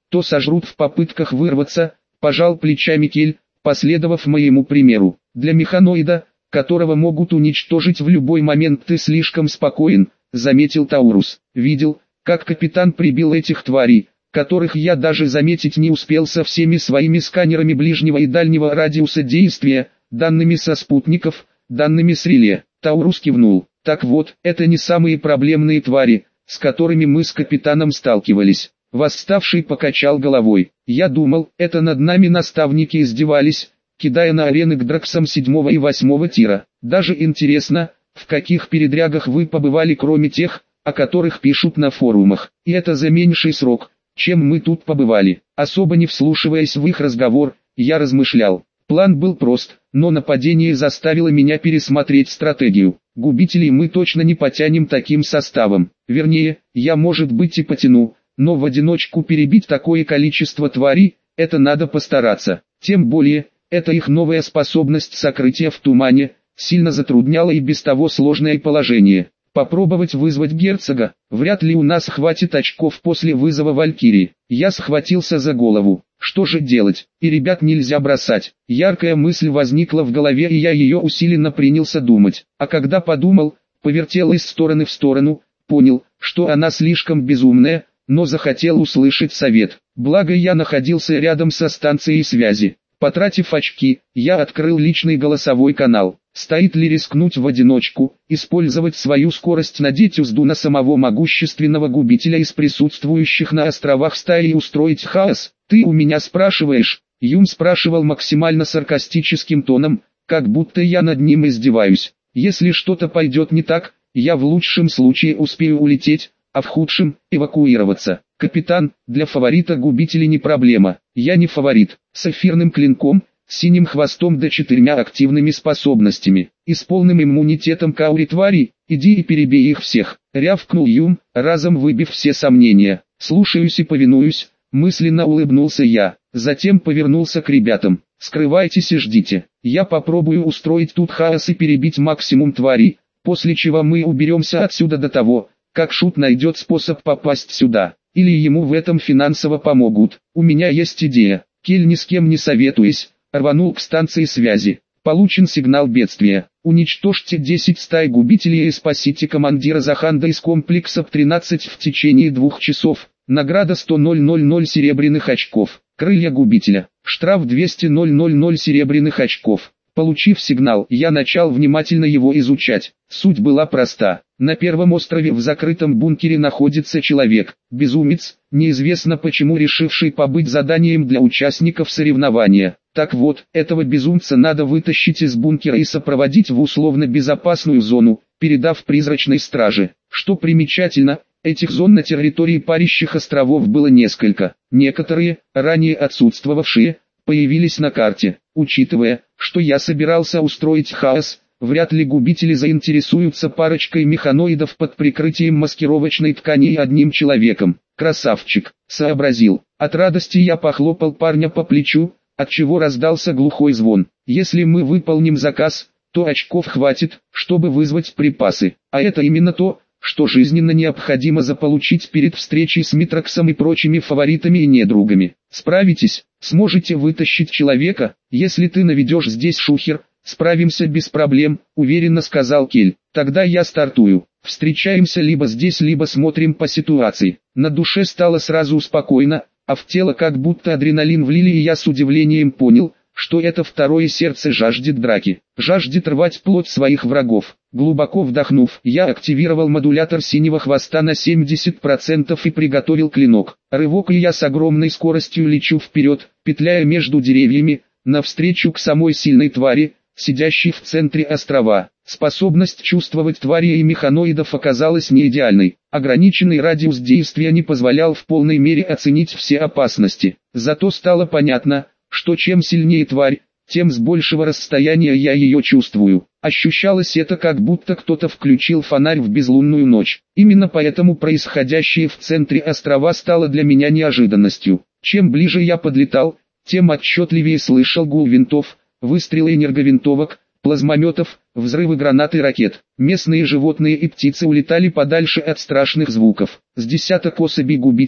Speaker 1: то сожрут в попытках вырваться, пожал плечами Кель, последовав моему примеру. Для механоида, которого могут уничтожить в любой момент, ты слишком спокоен, заметил Таурус. Видел, как капитан прибил этих тварей, которых я даже заметить не успел со всеми своими сканерами ближнего и дальнего радиуса действия, данными со спутников, данными с реле. Таурус кивнул. Так вот, это не самые проблемные твари, с которыми мы с капитаном сталкивались. Восставший покачал головой. Я думал, это над нами наставники издевались, кидая на арены к драксам седьмого и восьмого тира. Даже интересно, в каких передрягах вы побывали, кроме тех, о которых пишут на форумах. И это за меньший срок, чем мы тут побывали. Особо не вслушиваясь в их разговор, я размышлял. План был прост, но нападение заставило меня пересмотреть стратегию. Губителей мы точно не потянем таким составом. Вернее, я, может быть, и потяну, но в одиночку перебить такое количество тварей, это надо постараться. Тем более, это их новая способность сокрытия в тумане, сильно затрудняла и без того сложное положение. Попробовать вызвать герцога, вряд ли у нас хватит очков после вызова Валькирии. Я схватился за голову. Что же делать? И ребят нельзя бросать. Яркая мысль возникла в голове, и я ее усиленно принялся думать. А когда подумал, повертел из стороны в сторону, понял, что она слишком безумная, но захотел услышать совет. Благо я находился рядом со станцией связи. Потратив очки, я открыл личный голосовой канал. Стоит ли рискнуть в одиночку, использовать свою скорость, надеть узду на самого могущественного губителя из присутствующих на островах стаи и устроить хаос? Ты у меня спрашиваешь? Юм спрашивал максимально саркастическим тоном, как будто я над ним издеваюсь. Если что-то пойдет не так, я в лучшем случае успею улететь, а в худшем – эвакуироваться. Капитан, для фаворита губителей не проблема. Я не фаворит. С эфирным клинком, синим хвостом да четырьмя активными способностями, и с полным иммунитетом к ауре тварей, иди и перебей их всех, рявкнул Юм, разом выбив все сомнения. Слушаюсь и повинуюсь, мысленно улыбнулся я, затем повернулся к ребятам. Скрывайтесь и ждите, я попробую устроить тут хаос и перебить максимум тварей, после чего мы уберемся отсюда до того, как Шут найдет способ попасть сюда, или ему в этом финансово помогут. У меня есть идея. Кель, ни с кем не советуясь, рванул к станции связи. Получен сигнал бедствия. Уничтожьте десять стай губителей и спасите командира Заханда из комплекса тринадцать в течение двух часов. Награда сто тысяч серебряных очков. Крылья губителя. Штраф двести тысяч серебряных очков. Получив сигнал, я начал внимательно его изучать. Суть была проста. На первом острове в закрытом бункере находится человек, безумец, неизвестно почему решивший побыть заданием для участников соревнования. Так вот, этого безумца надо вытащить из бункера и сопроводить в условно безопасную зону, передав призрачной страже. Что примечательно, этих зон на территории парящих островов было несколько. Некоторые, ранее отсутствовавшие, появились на карте. Учитывая, что я собирался устроить хаос, вряд ли губители заинтересуются парочкой механоидов под прикрытием маскировочной ткани и одним человеком. Красавчик, сообразил. От радости я похлопал парня по плечу, отчего раздался глухой звон. Если мы выполним заказ, то очков хватит, чтобы вызвать припасы. А это именно то, что жизненно необходимо заполучить перед встречей с Митроксом и прочими фаворитами и недругами. Справитесь, сможете вытащить человека, если ты наведешь здесь шухер, справимся без проблем, уверенно сказал Кель. Тогда я стартую. Встречаемся либо здесь, либо смотрим по ситуации. На душе стало сразу спокойно, а в тело как будто адреналин влили, и я с удивлением понял, что это второе сердце жаждет драки, жаждет рвать плоть своих врагов. Глубоко вдохнув, я активировал модулятор синего хвоста на семьдесят процентов и приготовил клинок. Рывок, и я с огромной скоростью лечу вперед, петляя между деревьями, навстречу к самой сильной твари, сидящей в центре острова. Способность чувствовать твари и механоидов оказалась не идеальной. Ограниченный радиус действия не позволял в полной мере оценить все опасности. Зато стало понятно, что чем сильнее тварь, тем с большего расстояния я ее чувствую. Ощущалось это, как будто кто-то включил фонарь в безлунную ночь. Именно поэтому происходящее в центре острова стало для меня неожиданностью. Чем ближе я подлетал, тем отчетливее слышал гул винтов, выстрелы энерговинтовок, плазмометов, взрывы гранат и ракет. Местные животные и птицы улетали подальше от страшных звуков. С десяток особей губителей,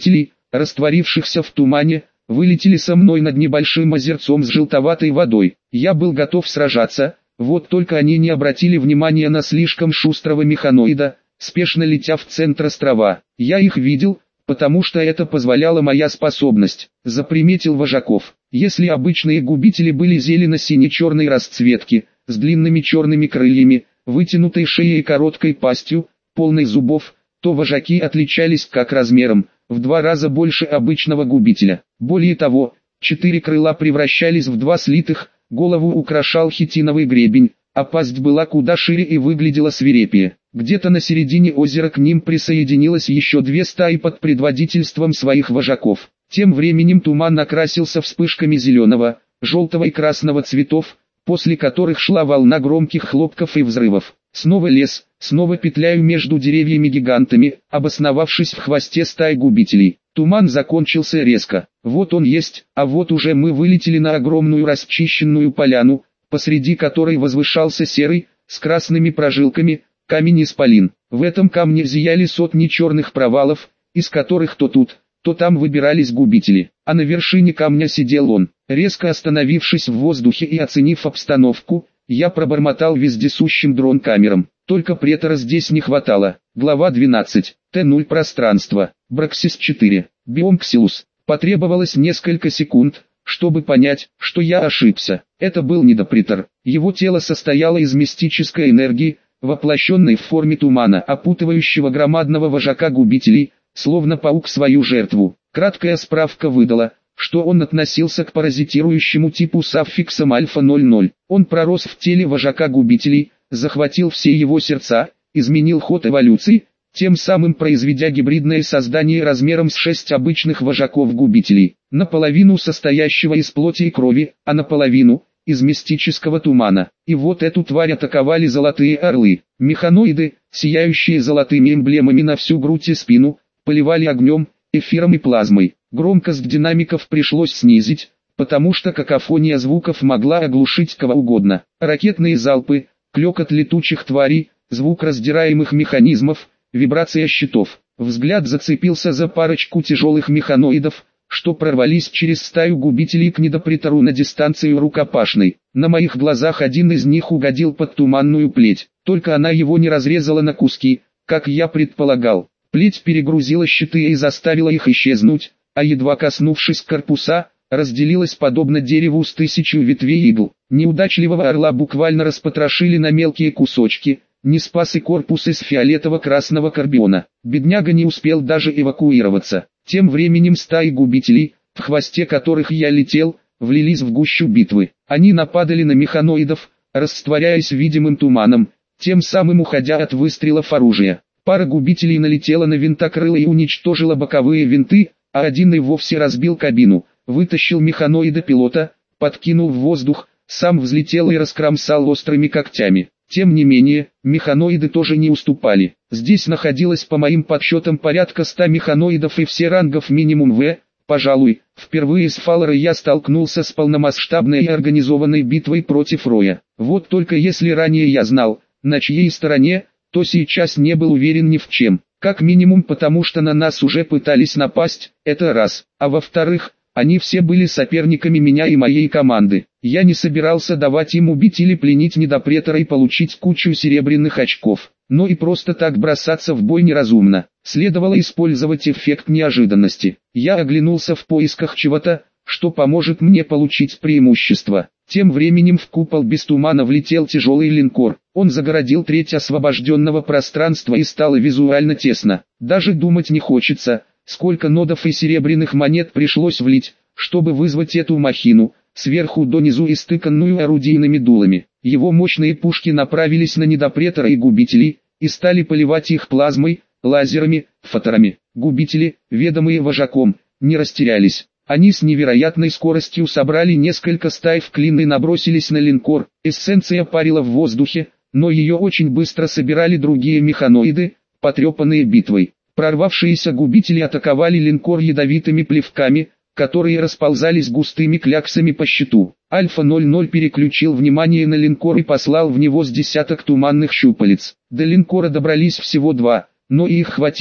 Speaker 1: растворившихся в тумане, вылетели со мной над небольшим озерцом с желтоватой водой. Я был готов сражаться, вот только они не обратили внимания на слишком шустрого механоида, спешно летя в центр острова. Я их видел, потому что это позволяла моя способность. Заприметил вожаков. Если обычные губители были зелено-сине-черной расцветки, с длинными черными крыльями, вытянутой шеей и короткой пастью, полной зубов, то вожаки отличались как размером, в два раза больше обычного губителя. Более того, четыре крыла превращались в два слитых, голову украшал хитиновый гребень, а пасть была куда шире и выглядела свирепее. Где-то на середине озера к ним присоединилось еще две стаи под предводительством своих вожаков. Тем временем туман окрасился вспышками зеленого, желтого и красного цветов, после которых шла волна громких хлопков и взрывов. Снова лес, снова петляю между деревьями-гигантами, обосновавшись в хвосте стаи губителей. Туман закончился резко. Вот он есть, а вот уже мы вылетели на огромную расчищенную поляну, посреди которой возвышался серый, с красными прожилками, камень-исполин. В этом камне зияли сотни черных провалов, из которых то тут, то там выбирались губители. А на вершине камня сидел он. Резко остановившись в воздухе и оценив обстановку, я пробормотал вездесущим дрон-камерам. Только претора здесь не хватало. Глава двенадцать. Т ноль пространство. Браксис четыре. Биом Ксилус. Потребовалось несколько секунд, чтобы понять, что я ошибся. Это был недопретор. Его тело состояло из мистической энергии, воплощенной в форме тумана, опутывающего громадного вожака губителей, словно паук свою жертву. Краткая справка выдала, что он относился к паразитирующему типу с аффиксом альфа ноль ноль. Он пророс в теле вожака губителей, захватил все его сердца, изменил ход эволюции, тем самым произведя гибридное создание размером с шесть обычных вожаков-губителей, наполовину состоящего из плоти и крови, а наполовину – из мистического тумана. И вот эту тварь атаковали золотые орлы. Механоиды, сияющие золотыми эмблемами на всю грудь и спину, поливали огнем, эфиром и плазмой. Громкость динамиков пришлось снизить, потому что какофония звуков могла оглушить кого угодно. Ракетные залпы, клёкот летучих тварей, звук раздираемых механизмов, вибрация щитов. Взгляд зацепился за парочку тяжелых механоидов, что прорвались через стаю губителей к недопретору на дистанцию рукопашной. На моих глазах один из них угодил под туманную плеть, только она его не разрезала на куски, как я предполагал. Плеть перегрузила щиты и заставила их исчезнуть, а едва коснувшись корпуса, разделилась подобно дереву с тысячу ветвей игл. Неудачливого орла буквально распотрошили на мелкие кусочки, не спас и корпус из фиолетово-красного карбиона. Бедняга не успел даже эвакуироваться. Тем временем стаи губителей, в хвосте которых я летел, влились в гущу битвы. Они нападали на механоидов, растворяясь видимым туманом, тем самым уходя от выстрелов оружия. Пара губителей налетела на винтокрыло и уничтожила боковые винты, а один и вовсе разбил кабину, вытащил механоида-пилота, подкинул в воздух, сам взлетел и раскромсал острыми когтями. Тем не менее, механоиды тоже не уступали. Здесь находилось по моим подсчетам порядка ста механоидов и все рангов минимум В. Пожалуй, впервые с Фаллерой я столкнулся с полномасштабной и организованной битвой против Роя. Вот только если ранее я знал, на чьей стороне, то сейчас не был уверен ни в чем. Как минимум потому, что на нас уже пытались напасть, это раз. А во-вторых, они все были соперниками меня и моей команды. Я не собирался давать им убить или пленить недопретора и получить кучу серебряных очков. Но и просто так бросаться в бой неразумно. Следовало использовать эффект неожиданности. Я оглянулся в поисках чего-то, что поможет мне получить преимущество. Тем временем в купол без тумана влетел тяжелый линкор. Он загородил треть освобожденного пространства и стало визуально тесно. Даже думать не хочется, сколько нодов и серебряных монет пришлось влить, чтобы вызвать эту махину, сверху донизу истыканную орудийными дулами. Его мощные пушки направились на недопретора и губителей, и стали поливать их плазмой, лазерами, фоторами. Губители, ведомые вожаком, не растерялись. Они с невероятной скоростью собрали несколько стай в клин и набросились на линкор. Эссенция парила в воздухе, но ее очень быстро собирали другие механоиды, потрепанные битвой. Прорвавшиеся губители атаковали линкор ядовитыми плевками, которые расползались густыми кляксами по щиту. Альфа ноль ноль переключил внимание на линкор и послал в него с десяток туманных щупалец. До линкора добрались всего два, но и их хватило,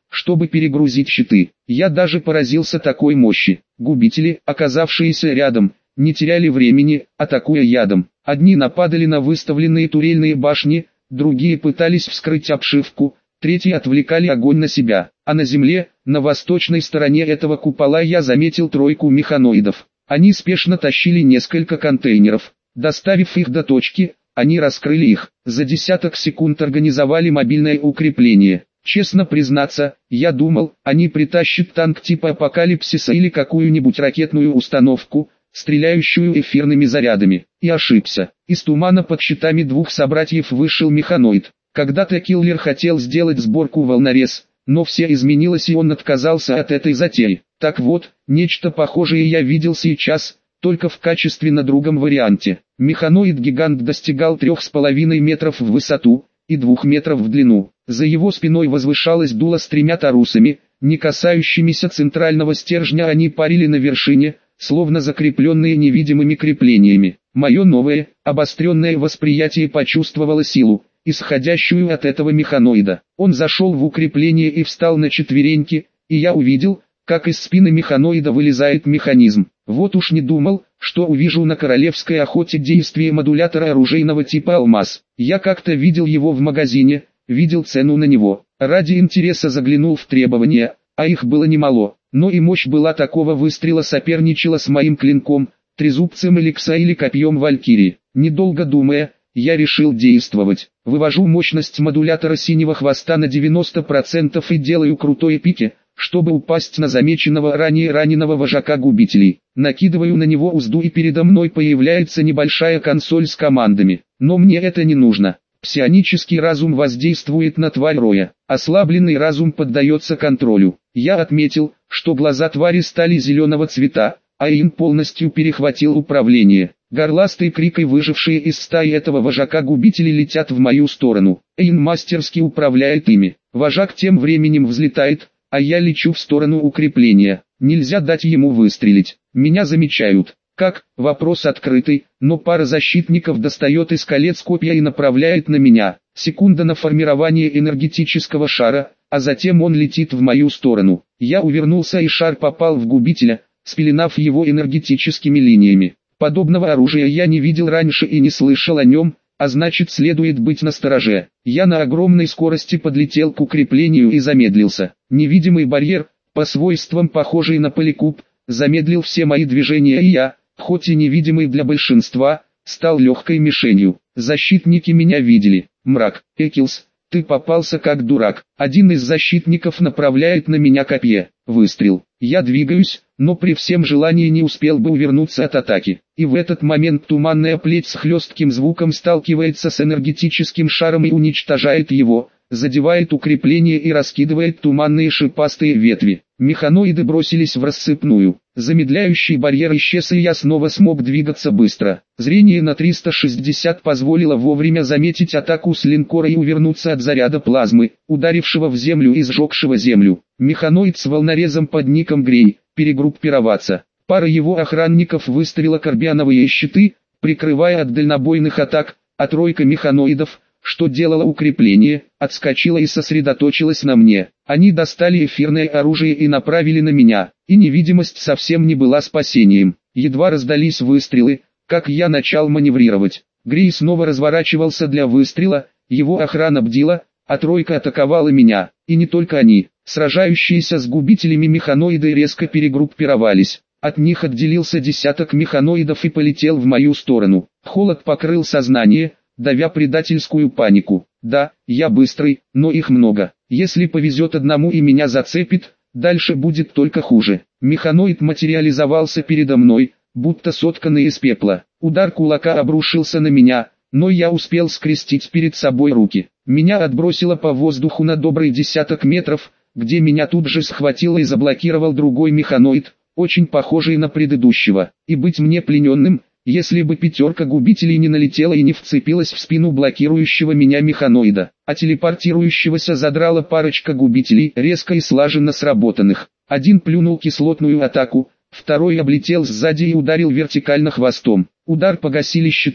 Speaker 1: чтобы перегрузить щиты. Я даже поразился такой мощи. Губители, оказавшиеся рядом, не теряли времени, атакуя ядом. Одни нападали на выставленные турельные башни, другие пытались вскрыть обшивку, третьи отвлекали огонь на себя. А на земле, на восточной стороне этого купола я заметил тройку механоидов. Они спешно тащили несколько контейнеров. Доставив их до точки, они раскрыли их. За десяток секунд организовали мобильное укрепление. Честно признаться, я думал, они притащат танк типа Апокалипсиса или какую-нибудь ракетную установку, стреляющую эфирными зарядами. И ошибся. Из тумана под щитами двух собратьев вышел механоид. Когда-то Киллер хотел сделать сборку волнорез, но все изменилось и он отказался от этой затеи. Так вот, нечто похожее я видел сейчас, только в качественно другом варианте. Механоид-гигант достигал трех с половиной метров в высоту и двух метров в длину. За его спиной возвышалось дуло с тремя торусами, не касающимися центрального стержня, они парили на вершине, словно закрепленные невидимыми креплениями. Мое новое, обостренное восприятие почувствовало силу, исходящую от этого механоида. Он зашел в укрепление и встал на четвереньки, и я увидел, как из спины механоида вылезает механизм. Вот уж не думал, что увижу на королевской охоте действие модулятора оружейного типа «Алмаз». Я как-то видел его в магазине, видел цену на него. Ради интереса заглянул в требования, а их было немало. Но и мощь была такого выстрела соперничала с моим клинком, трезубцем Элекса или копьем Валькирии. Недолго думая, я решил действовать. Вывожу мощность модулятора синего хвоста на девяносто процентов и делаю крутое пике, чтобы упасть на замеченного ранее раненого вожака губителей. Накидываю на него узду и передо мной появляется небольшая консоль с командами. Но мне это не нужно. Псионический разум воздействует на тварь Роя. Ослабленный разум поддается контролю. Я отметил, что глаза твари стали зеленого цвета, а Эйн полностью перехватил управление. Горластые крикой выжившие из стаи этого вожака губители летят в мою сторону. Эйн мастерски управляет ими. Вожак тем временем взлетает, а я лечу в сторону укрепления. Нельзя дать ему выстрелить. Меня замечают. Как? Вопрос открытый, но пара защитников достает из колец копья и направляет на меня. Секунда на формирование энергетического шара, а затем он летит в мою сторону. Я увернулся и шар попал в губителя, спеленав его энергетическими линиями. Подобного оружия я не видел раньше и не слышал о нем, а значит следует быть настороже. Я на огромной скорости подлетел к укреплению и замедлился. Невидимый барьер, по свойствам похожий на поликуб, замедлил все мои движения, и я, хоть и невидимый для большинства, стал легкой мишенью. Защитники меня видели. Мрак. Экилс, ты попался как дурак. Один из защитников направляет на меня копье. Выстрел. Я двигаюсь, но при всем желании не успел бы увернуться от атаки. И в этот момент туманная плеть с хлестким звуком сталкивается с энергетическим шаром и уничтожает его, задевает укрепление и раскидывает туманные шипастые ветви. Механоиды бросились в рассыпную. Замедляющий барьер исчез, и я снова смог двигаться быстро. Зрение на триста шестьдесят позволило вовремя заметить атаку с линкора и увернуться от заряда плазмы, ударившего в землю и сжегшего землю. Механоид с волнорезом под ником Грей, перегруппироваться. Пара его охранников выставила карбиановые щиты, прикрывая от дальнобойных атак, а тройка механоидов, что делало укрепление, отскочила и сосредоточилась на мне. Они достали эфирное оружие и направили на меня, и невидимость совсем не была спасением. Едва раздались выстрелы, как я начал маневрировать. Грей снова разворачивался для выстрела, его охрана бдила, а тройка атаковала меня, и не только они. Сражающиеся с губителями механоиды резко перегруппировались. От них отделился десяток механоидов и полетел в мою сторону. Холод покрыл сознание, давя предательскую панику. Да, я быстрый, но их много. Если повезет одному и меня зацепит, дальше будет только хуже. Механоид материализовался передо мной, будто сотканный из пепла. Удар кулака обрушился на меня, но я успел скрестить перед собой руки. Меня отбросило по воздуху на добрый десяток метров, где меня тут же схватил и заблокировал другой механоид, очень похожий на предыдущего. И быть мне плененным, если бы пятерка губителей не налетела и не вцепилась в спину блокирующего меня механоида, а телепортирующегося задрала парочка губителей, резко и слаженно сработанных. Один плюнул кислотную атаку, второй облетел сзади и ударил вертикально хвостом. Удар погасили щиты,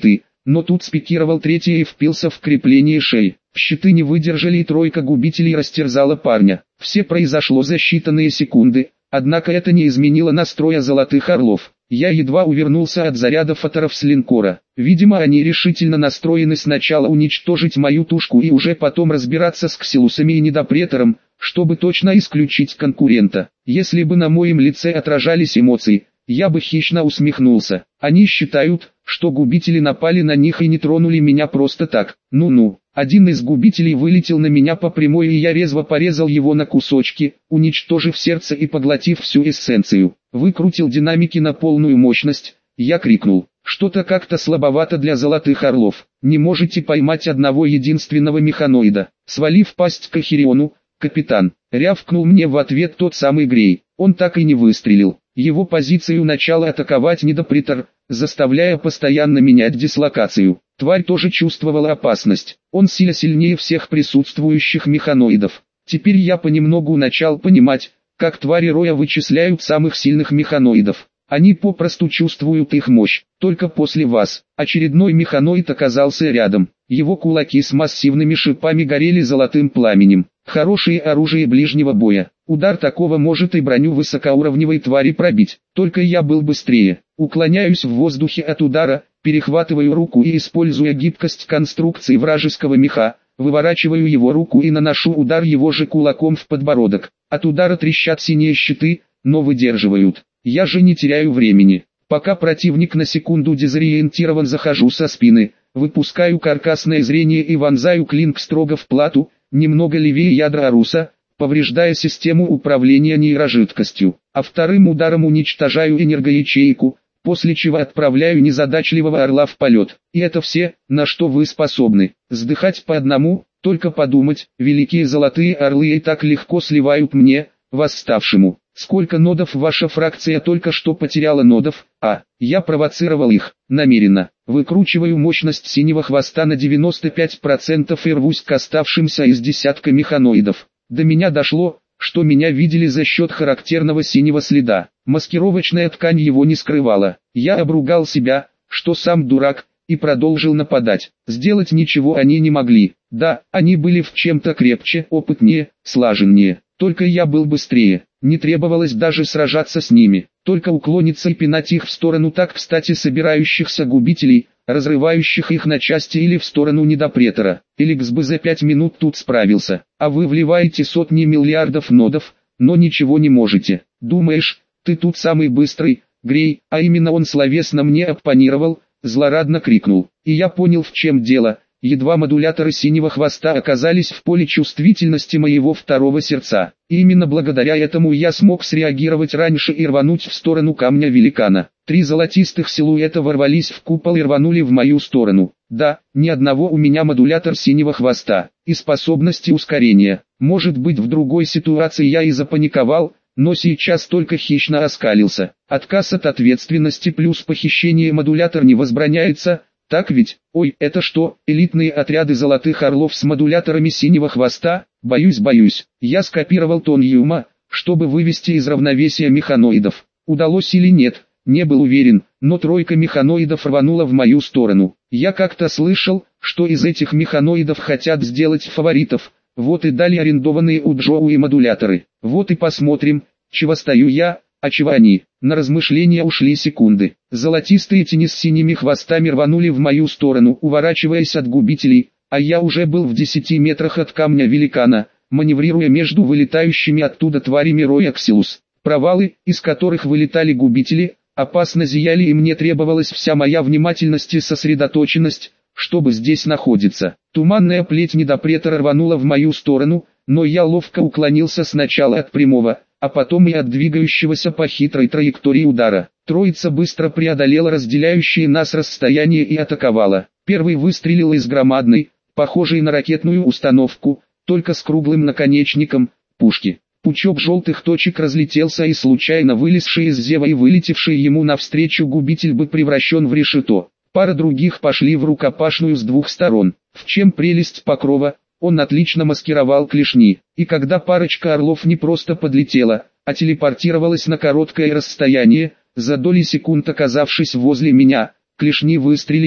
Speaker 1: но тут спикировал третий и впился в крепление шеи. Щиты не выдержали и тройка губителей растерзала парня. Все произошло за считанные секунды, однако это не изменило настроя Золотых Орлов. Я едва увернулся от заряда фоторов с линкора. Видимо, они решительно настроены сначала уничтожить мою тушку и уже потом разбираться с ксилусами и недопретором, чтобы точно исключить конкурента. Если бы на моем лице отражались эмоции, я бы хищно усмехнулся. Они считают, что губители напали на них и не тронули меня просто так. Ну-ну. Один из губителей вылетел на меня по прямой, и я резво порезал его на кусочки, уничтожив сердце и поглотив всю эссенцию. Выкрутил динамики на полную мощность. Я крикнул: что-то как-то слабовато для Золотых Орлов. Не можете поймать одного единственного механоида. Свалив пасть к Ахириону, капитан, рявкнул мне в ответ тот самый Грей. Он так и не выстрелил. Его позицию начал атаковать недопретор, заставляя постоянно менять дислокацию. Тварь тоже чувствовала опасность. Он сильно сильнее всех присутствующих механоидов. Теперь я понемногу начал понимать, как твари роя вычисляют самых сильных механоидов. Они попросту чувствуют их мощь. Только после вас. Очередной механоид оказался рядом. Его кулаки с массивными шипами горели золотым пламенем. Хорошее оружие ближнего боя. Удар такого может и броню высокоуровневой твари пробить. Только я был быстрее. Уклоняюсь в воздухе от удара, перехватываю руку и, используя гибкость конструкции вражеского меха, выворачиваю его руку и наношу удар его же кулаком в подбородок. От удара трещат синие щиты, но выдерживают. Я же не теряю времени. Пока противник на секунду дезориентирован, захожу со спины, выпускаю каркасное зрение и вонзаю клинк строго в плату, немного левее ядра Аруса, повреждая систему управления нейрожидкостью, а вторым ударом уничтожаю энергоячейку, после чего отправляю незадачливого орла в полет. И это все, на что вы способны. Сдыхать по одному, только подумать, великие Золотые Орлы и так легко сливают мне, восставшему. Сколько нодов ваша фракция только что потеряла нодов? А, я провоцировал их, намеренно. Выкручиваю мощность синего хвоста на девяносто пять процентов и рвусь к оставшимся из десятка механоидов. До меня дошло, что меня видели за счет характерного синего следа. Маскировочная ткань его не скрывала. Я обругал себя, что сам дурак, и продолжил нападать. Сделать ничего они не могли. Да, они были в чем-то крепче, опытнее, слаженнее. Только я был быстрее. Не требовалось даже сражаться с ними, только уклониться и пинать их в сторону так кстати собирающихся губителей, разрывающих их на части, или в сторону недопретора. Эликс бы за пять минут тут справился, а вы вливаете сотни миллиардов нодов, но ничего не можете. Думаешь, ты тут самый быстрый, Грей, а именно он словесно мне оппонировал, злорадно крикнул. И я понял, в чем дело. Едва модуляторы синего хвоста оказались в поле чувствительности моего второго сердца. И именно благодаря этому я смог среагировать раньше и рвануть в сторону камня великана. Три золотистых силуэта ворвались в купол и рванули в мою сторону. Да, ни одного у меня модулятор синего хвоста и способности ускорения. Может быть, в другой ситуации я и запаниковал, но сейчас только хищно оскалился. Отказ от ответственности плюс похищение модулятор не возбраняется. Так ведь? Ой, это что, элитные отряды Золотых Орлов с модуляторами синего хвоста? Боюсь, боюсь. Я скопировал тон Юма, чтобы вывести из равновесия механоидов. Удалось или нет, не был уверен, но тройка механоидов рванула в мою сторону. Я как-то слышал, что из этих механоидов хотят сделать фаворитов. Вот и дали арендованные у Джоуи модуляторы. Вот и посмотрим, чего стою я, а чего они. На размышления ушли секунды. Золотистые тени с синими хвостами рванули в мою сторону, уворачиваясь от губителей, а я уже был в десяти метрах от камня великана, маневрируя между вылетающими оттуда тварями роя Ксилус. Провалы, из которых вылетали губители, опасно зияли, и мне требовалась вся моя внимательность и сосредоточенность, чтобы здесь находиться. Туманная плеть недопретора рванула в мою сторону, но я ловко уклонился сначала от прямого, а потом и от двигающегося по хитрой траектории удара. Троица быстро преодолела разделяющие нас расстояние и атаковала. Первый выстрелил из громадной, похожей на ракетную установку, только с круглым наконечником, пушки. Пучок желтых точек разлетелся, и случайно вылезший из зева и вылетевший ему навстречу губитель был превращен в решето. Пара других пошли в рукопашную с двух сторон. В чем прелесть покрова? Он отлично маскировал клешни, и когда парочка орлов не просто подлетела, а телепортировалась на короткое расстояние, за доли секунд оказавшись возле меня, клешни выстрелили,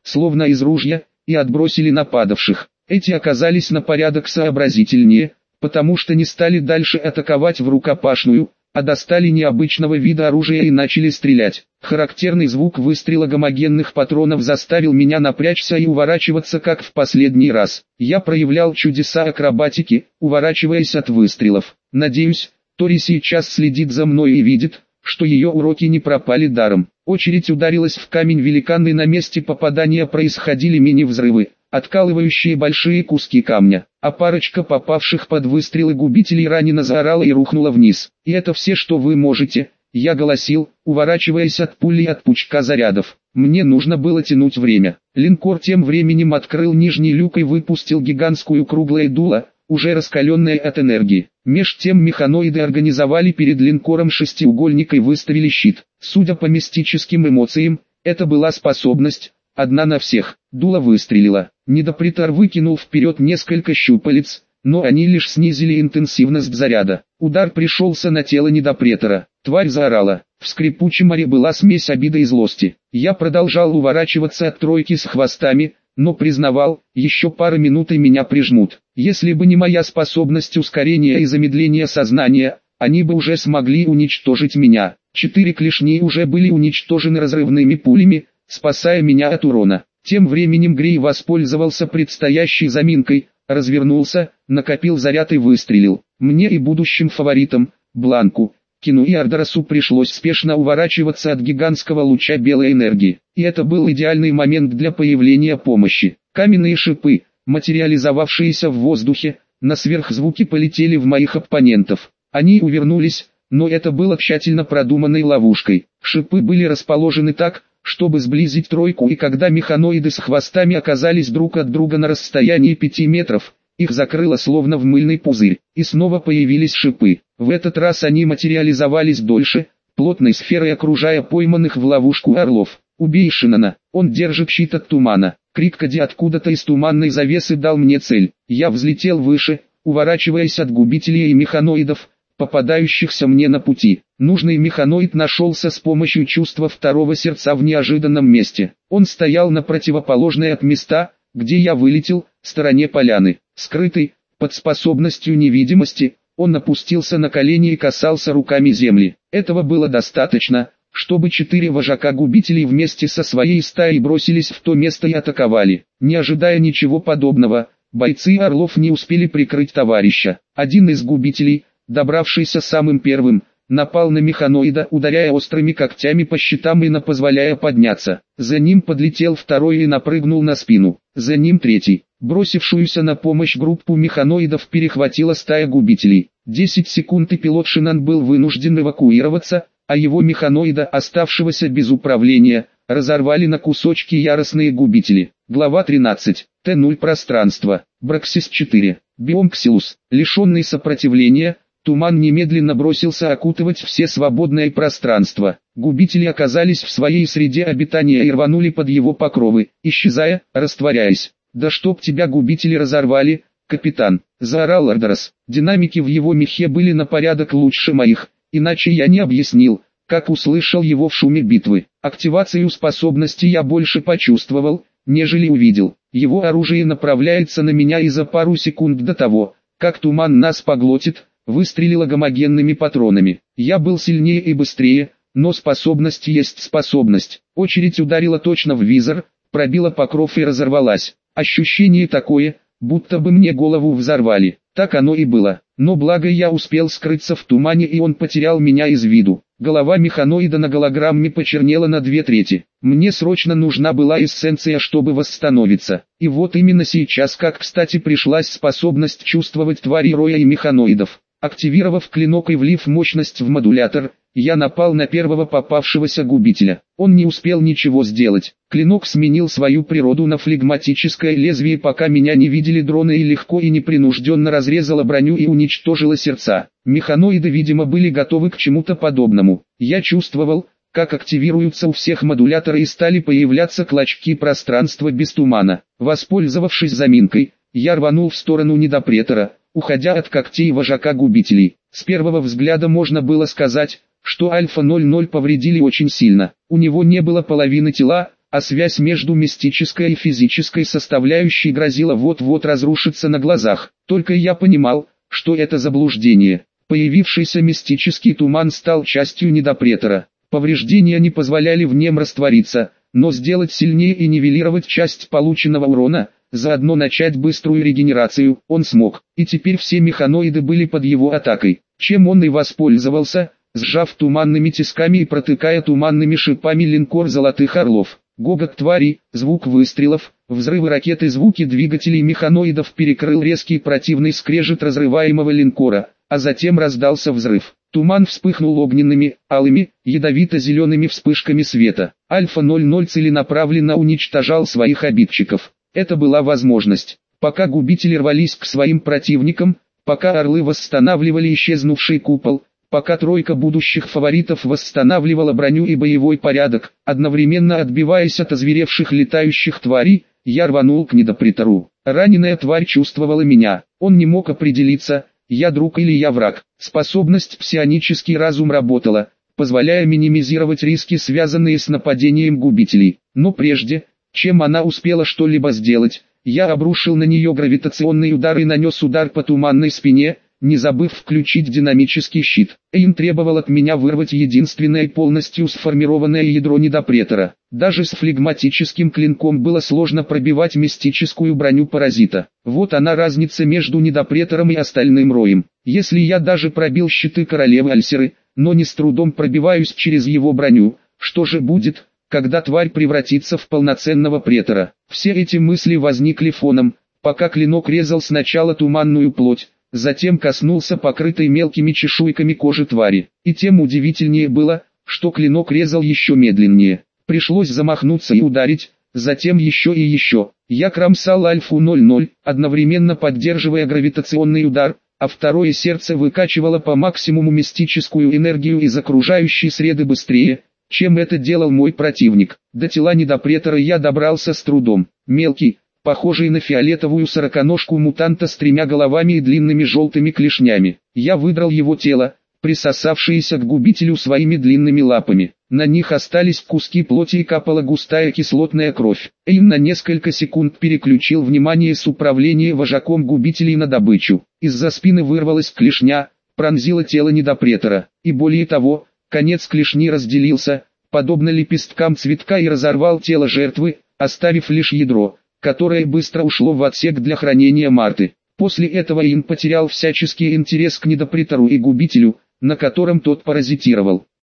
Speaker 1: словно из ружья, и отбросили нападавших. Эти оказались на порядок сообразительнее, потому что не стали дальше атаковать в рукопашную, а достали необычного вида оружия и начали стрелять. Характерный звук выстрела гомогенных патронов заставил меня напрячься и уворачиваться как в последний раз. Я проявлял чудеса акробатики, уворачиваясь от выстрелов. Надеюсь, Тори сейчас следит за мной и видит, что ее уроки не пропали даром. Очередь ударилась в камень великана, и на месте попадания происходили мини-взрывы, откалывающие большие куски камня, а парочка попавших под выстрелы губителей ранено заорала и рухнула вниз. «И это все, что вы можете», — я голосил, уворачиваясь от пули и от пучка зарядов. Мне нужно было тянуть время. Линкор тем временем открыл нижний люк и выпустил гигантскую круглое дуло, уже раскаленное от энергии. Меж тем механоиды организовали перед линкором шестиугольник и выставили щит. Судя по мистическим эмоциям, это была способность, одна на всех. Дуло выстрелило. Недопретор выкинул вперед несколько щупалец, но они лишь снизили интенсивность заряда. Удар пришелся на тело недопретора. Тварь заорала. В скрипучем море была смесь обиды и злости. Я продолжал уворачиваться от тройки с хвостами, но признавал, еще пара минут и меня прижмут. Если бы не моя способность ускорения и замедления сознания, они бы уже смогли уничтожить меня. Четыре клешни уже были уничтожены разрывными пулями, спасая меня от урона. Тем временем Грей воспользовался предстоящей заминкой, развернулся, накопил заряд и выстрелил. Мне и будущим фаворитам, Бланку, Кину и Ардоросу, пришлось спешно уворачиваться от гигантского луча белой энергии. И это был идеальный момент для появления помощи. Каменные шипы, материализовавшиеся в воздухе, на сверхзвуке полетели в моих оппонентов. Они увернулись, но это было тщательно продуманной ловушкой. Шипы были расположены так, чтобы сблизить тройку, и когда механоиды с хвостами оказались друг от друга на расстоянии пяти метров, их закрыло словно в мыльный пузырь, и снова появились шипы. В этот раз они материализовались дольше, плотной сферой окружая пойманных в ловушку орлов. «Убей Шинана, он держит щит от тумана!» Крик Кади откуда-то из туманной завесы дал мне цель. Я взлетел выше, уворачиваясь от губителей и механоидов, попадающихся мне на пути. Нужный механоид нашелся с помощью чувства второго сердца в неожиданном месте. Он стоял на противоположной от места, где я вылетел, стороне поляны. Скрытый, под способностью невидимости, он опустился на колени и касался руками земли. Этого было достаточно, чтобы четыре вожака губителей вместе со своей стаей бросились в то место и атаковали. Не ожидая ничего подобного, бойцы орлов не успели прикрыть товарища. Один из губителей, добравшийся самым первым, напал на механоида, ударяя острыми когтями по щитам и не позволяя подняться. За ним подлетел второй и напрыгнул на спину. За ним третий. Бросившуюся на помощь группу механоидов перехватила стая губителей. десять секунд и пилот Шинан был вынужден эвакуироваться, а его механоида, оставшегося без управления, разорвали на кусочки яростные губители. Глава тринадцать. Т ноль Пространство. Браксис четыре. Биом Ксилус. Лишенный сопротивления, туман немедленно бросился окутывать все свободное пространство. Губители оказались в своей среде обитания и рванули под его покровы, исчезая, растворяясь. «Да чтоб тебя губители разорвали, капитан!» — заорал Ардорос. Динамики в его мехе были на порядок лучше моих, иначе я не объяснил, как услышал его в шуме битвы. Активацию способности я больше почувствовал, нежели увидел. Его оружие направляется на меня, и за пару секунд до того, как туман нас поглотит, выстрелило гомогенными патронами. Я был сильнее и быстрее, но способность есть способность. Очередь ударила точно в визор, пробила покров и разорвалась. Ощущение такое, будто бы мне голову взорвали. Так оно и было. Но благо я успел скрыться в тумане, и он потерял меня из виду. Голова механоида на голограмме почернела на две трети. Мне срочно нужна была эссенция, чтобы восстановиться. И вот именно сейчас, как кстати, пришлась способность чувствовать твари роя и механоидов. Активировав клинок и влив мощность в модулятор, я напал на первого попавшегося губителя. Он не успел ничего сделать. Клинок сменил свою природу на флегматическое лезвие, пока меня не видели дроны, и легко и непринужденно разрезала броню и уничтожила сердца. Механоиды, видимо, были готовы к чему-то подобному. Я чувствовал, как активируются у всех модуляторы и стали появляться клочки пространства без тумана. Воспользовавшись заминкой, я рванул в сторону недопретора, уходя от когтей вожака губителей. С первого взгляда можно было сказать, что Альфа ноль ноль повредили очень сильно. У него не было половины тела, а связь между мистической и физической составляющей грозила вот-вот разрушиться на глазах. Только я понимал, что это заблуждение. Появившийся мистический туман стал частью недопретора. Повреждения не позволяли в нем раствориться, но сделать сильнее и нивелировать часть полученного урона, заодно начать быструю регенерацию, он смог. И теперь все механоиды были под его атакой. Чем он и воспользовался, сжав туманными тисками и протыкая туманными шипами линкор Золотых Орлов. Гогот твари, звук выстрелов, взрывы ракеты, звуки двигателей механоидов перекрыл резкий противный скрежет разрываемого линкора, а затем раздался взрыв. Туман вспыхнул огненными, алыми, ядовито-зелеными вспышками света. Альфа ноль ноль целенаправленно уничтожал своих обидчиков. Это была возможность. Пока губители рвались к своим противникам, пока орлы восстанавливали исчезнувший купол, пока тройка будущих фаворитов восстанавливала броню и боевой порядок, одновременно отбиваясь от озверевших летающих тварей, я рванул к недопретору. Раненая тварь чувствовала меня, он не мог определиться, я друг или я враг. Способность псионический разум работала, позволяя минимизировать риски, связанные с нападением губителей. Но прежде, чем она успела что-либо сделать, я обрушил на нее гравитационный удар и нанес удар по туманной спине, не забыв включить динамический щит. Эйн требовал от меня вырвать единственное полностью сформированное ядро недопретора. Даже с флегматическим клинком было сложно пробивать мистическую броню паразита. Вот она разница между недопретором и остальным роем. Если я даже пробил щиты королевы Альсеры, но не с трудом пробиваюсь через его броню, что же будет, когда тварь превратится в полноценного претора? Все эти мысли возникли фоном, пока клинок резал сначала туманную плоть, затем коснулся покрытой мелкими чешуйками кожи твари. И тем удивительнее было, что клинок резал еще медленнее. Пришлось замахнуться и ударить, затем еще и еще. Я кромсал Альфу ноль ноль, одновременно поддерживая гравитационный удар, а второе сердце выкачивало по максимуму мистическую энергию из окружающей среды быстрее, чем это делал мой противник. До тела недопретора я добрался с трудом. Мелкий, похожий на фиолетовую сороконожку мутанта с тремя головами и длинными желтыми клешнями. Я выдрал его тело, присосавшееся к губителю своими длинными лапами. На них остались куски плоти и капала густая кислотная кровь. Эйн на несколько секунд переключил внимание с управления вожаком губителей на добычу. Из-за спины вырвалась клешня, пронзила тело недопретора. И более того, конец клешни разделился, подобно лепесткам цветка, и разорвал тело жертвы, оставив лишь ядро, которое быстро ушло в отсек для хранения Марты. После этого Эйн потерял всяческий интерес к недопретору и губителю, на котором тот паразитировал.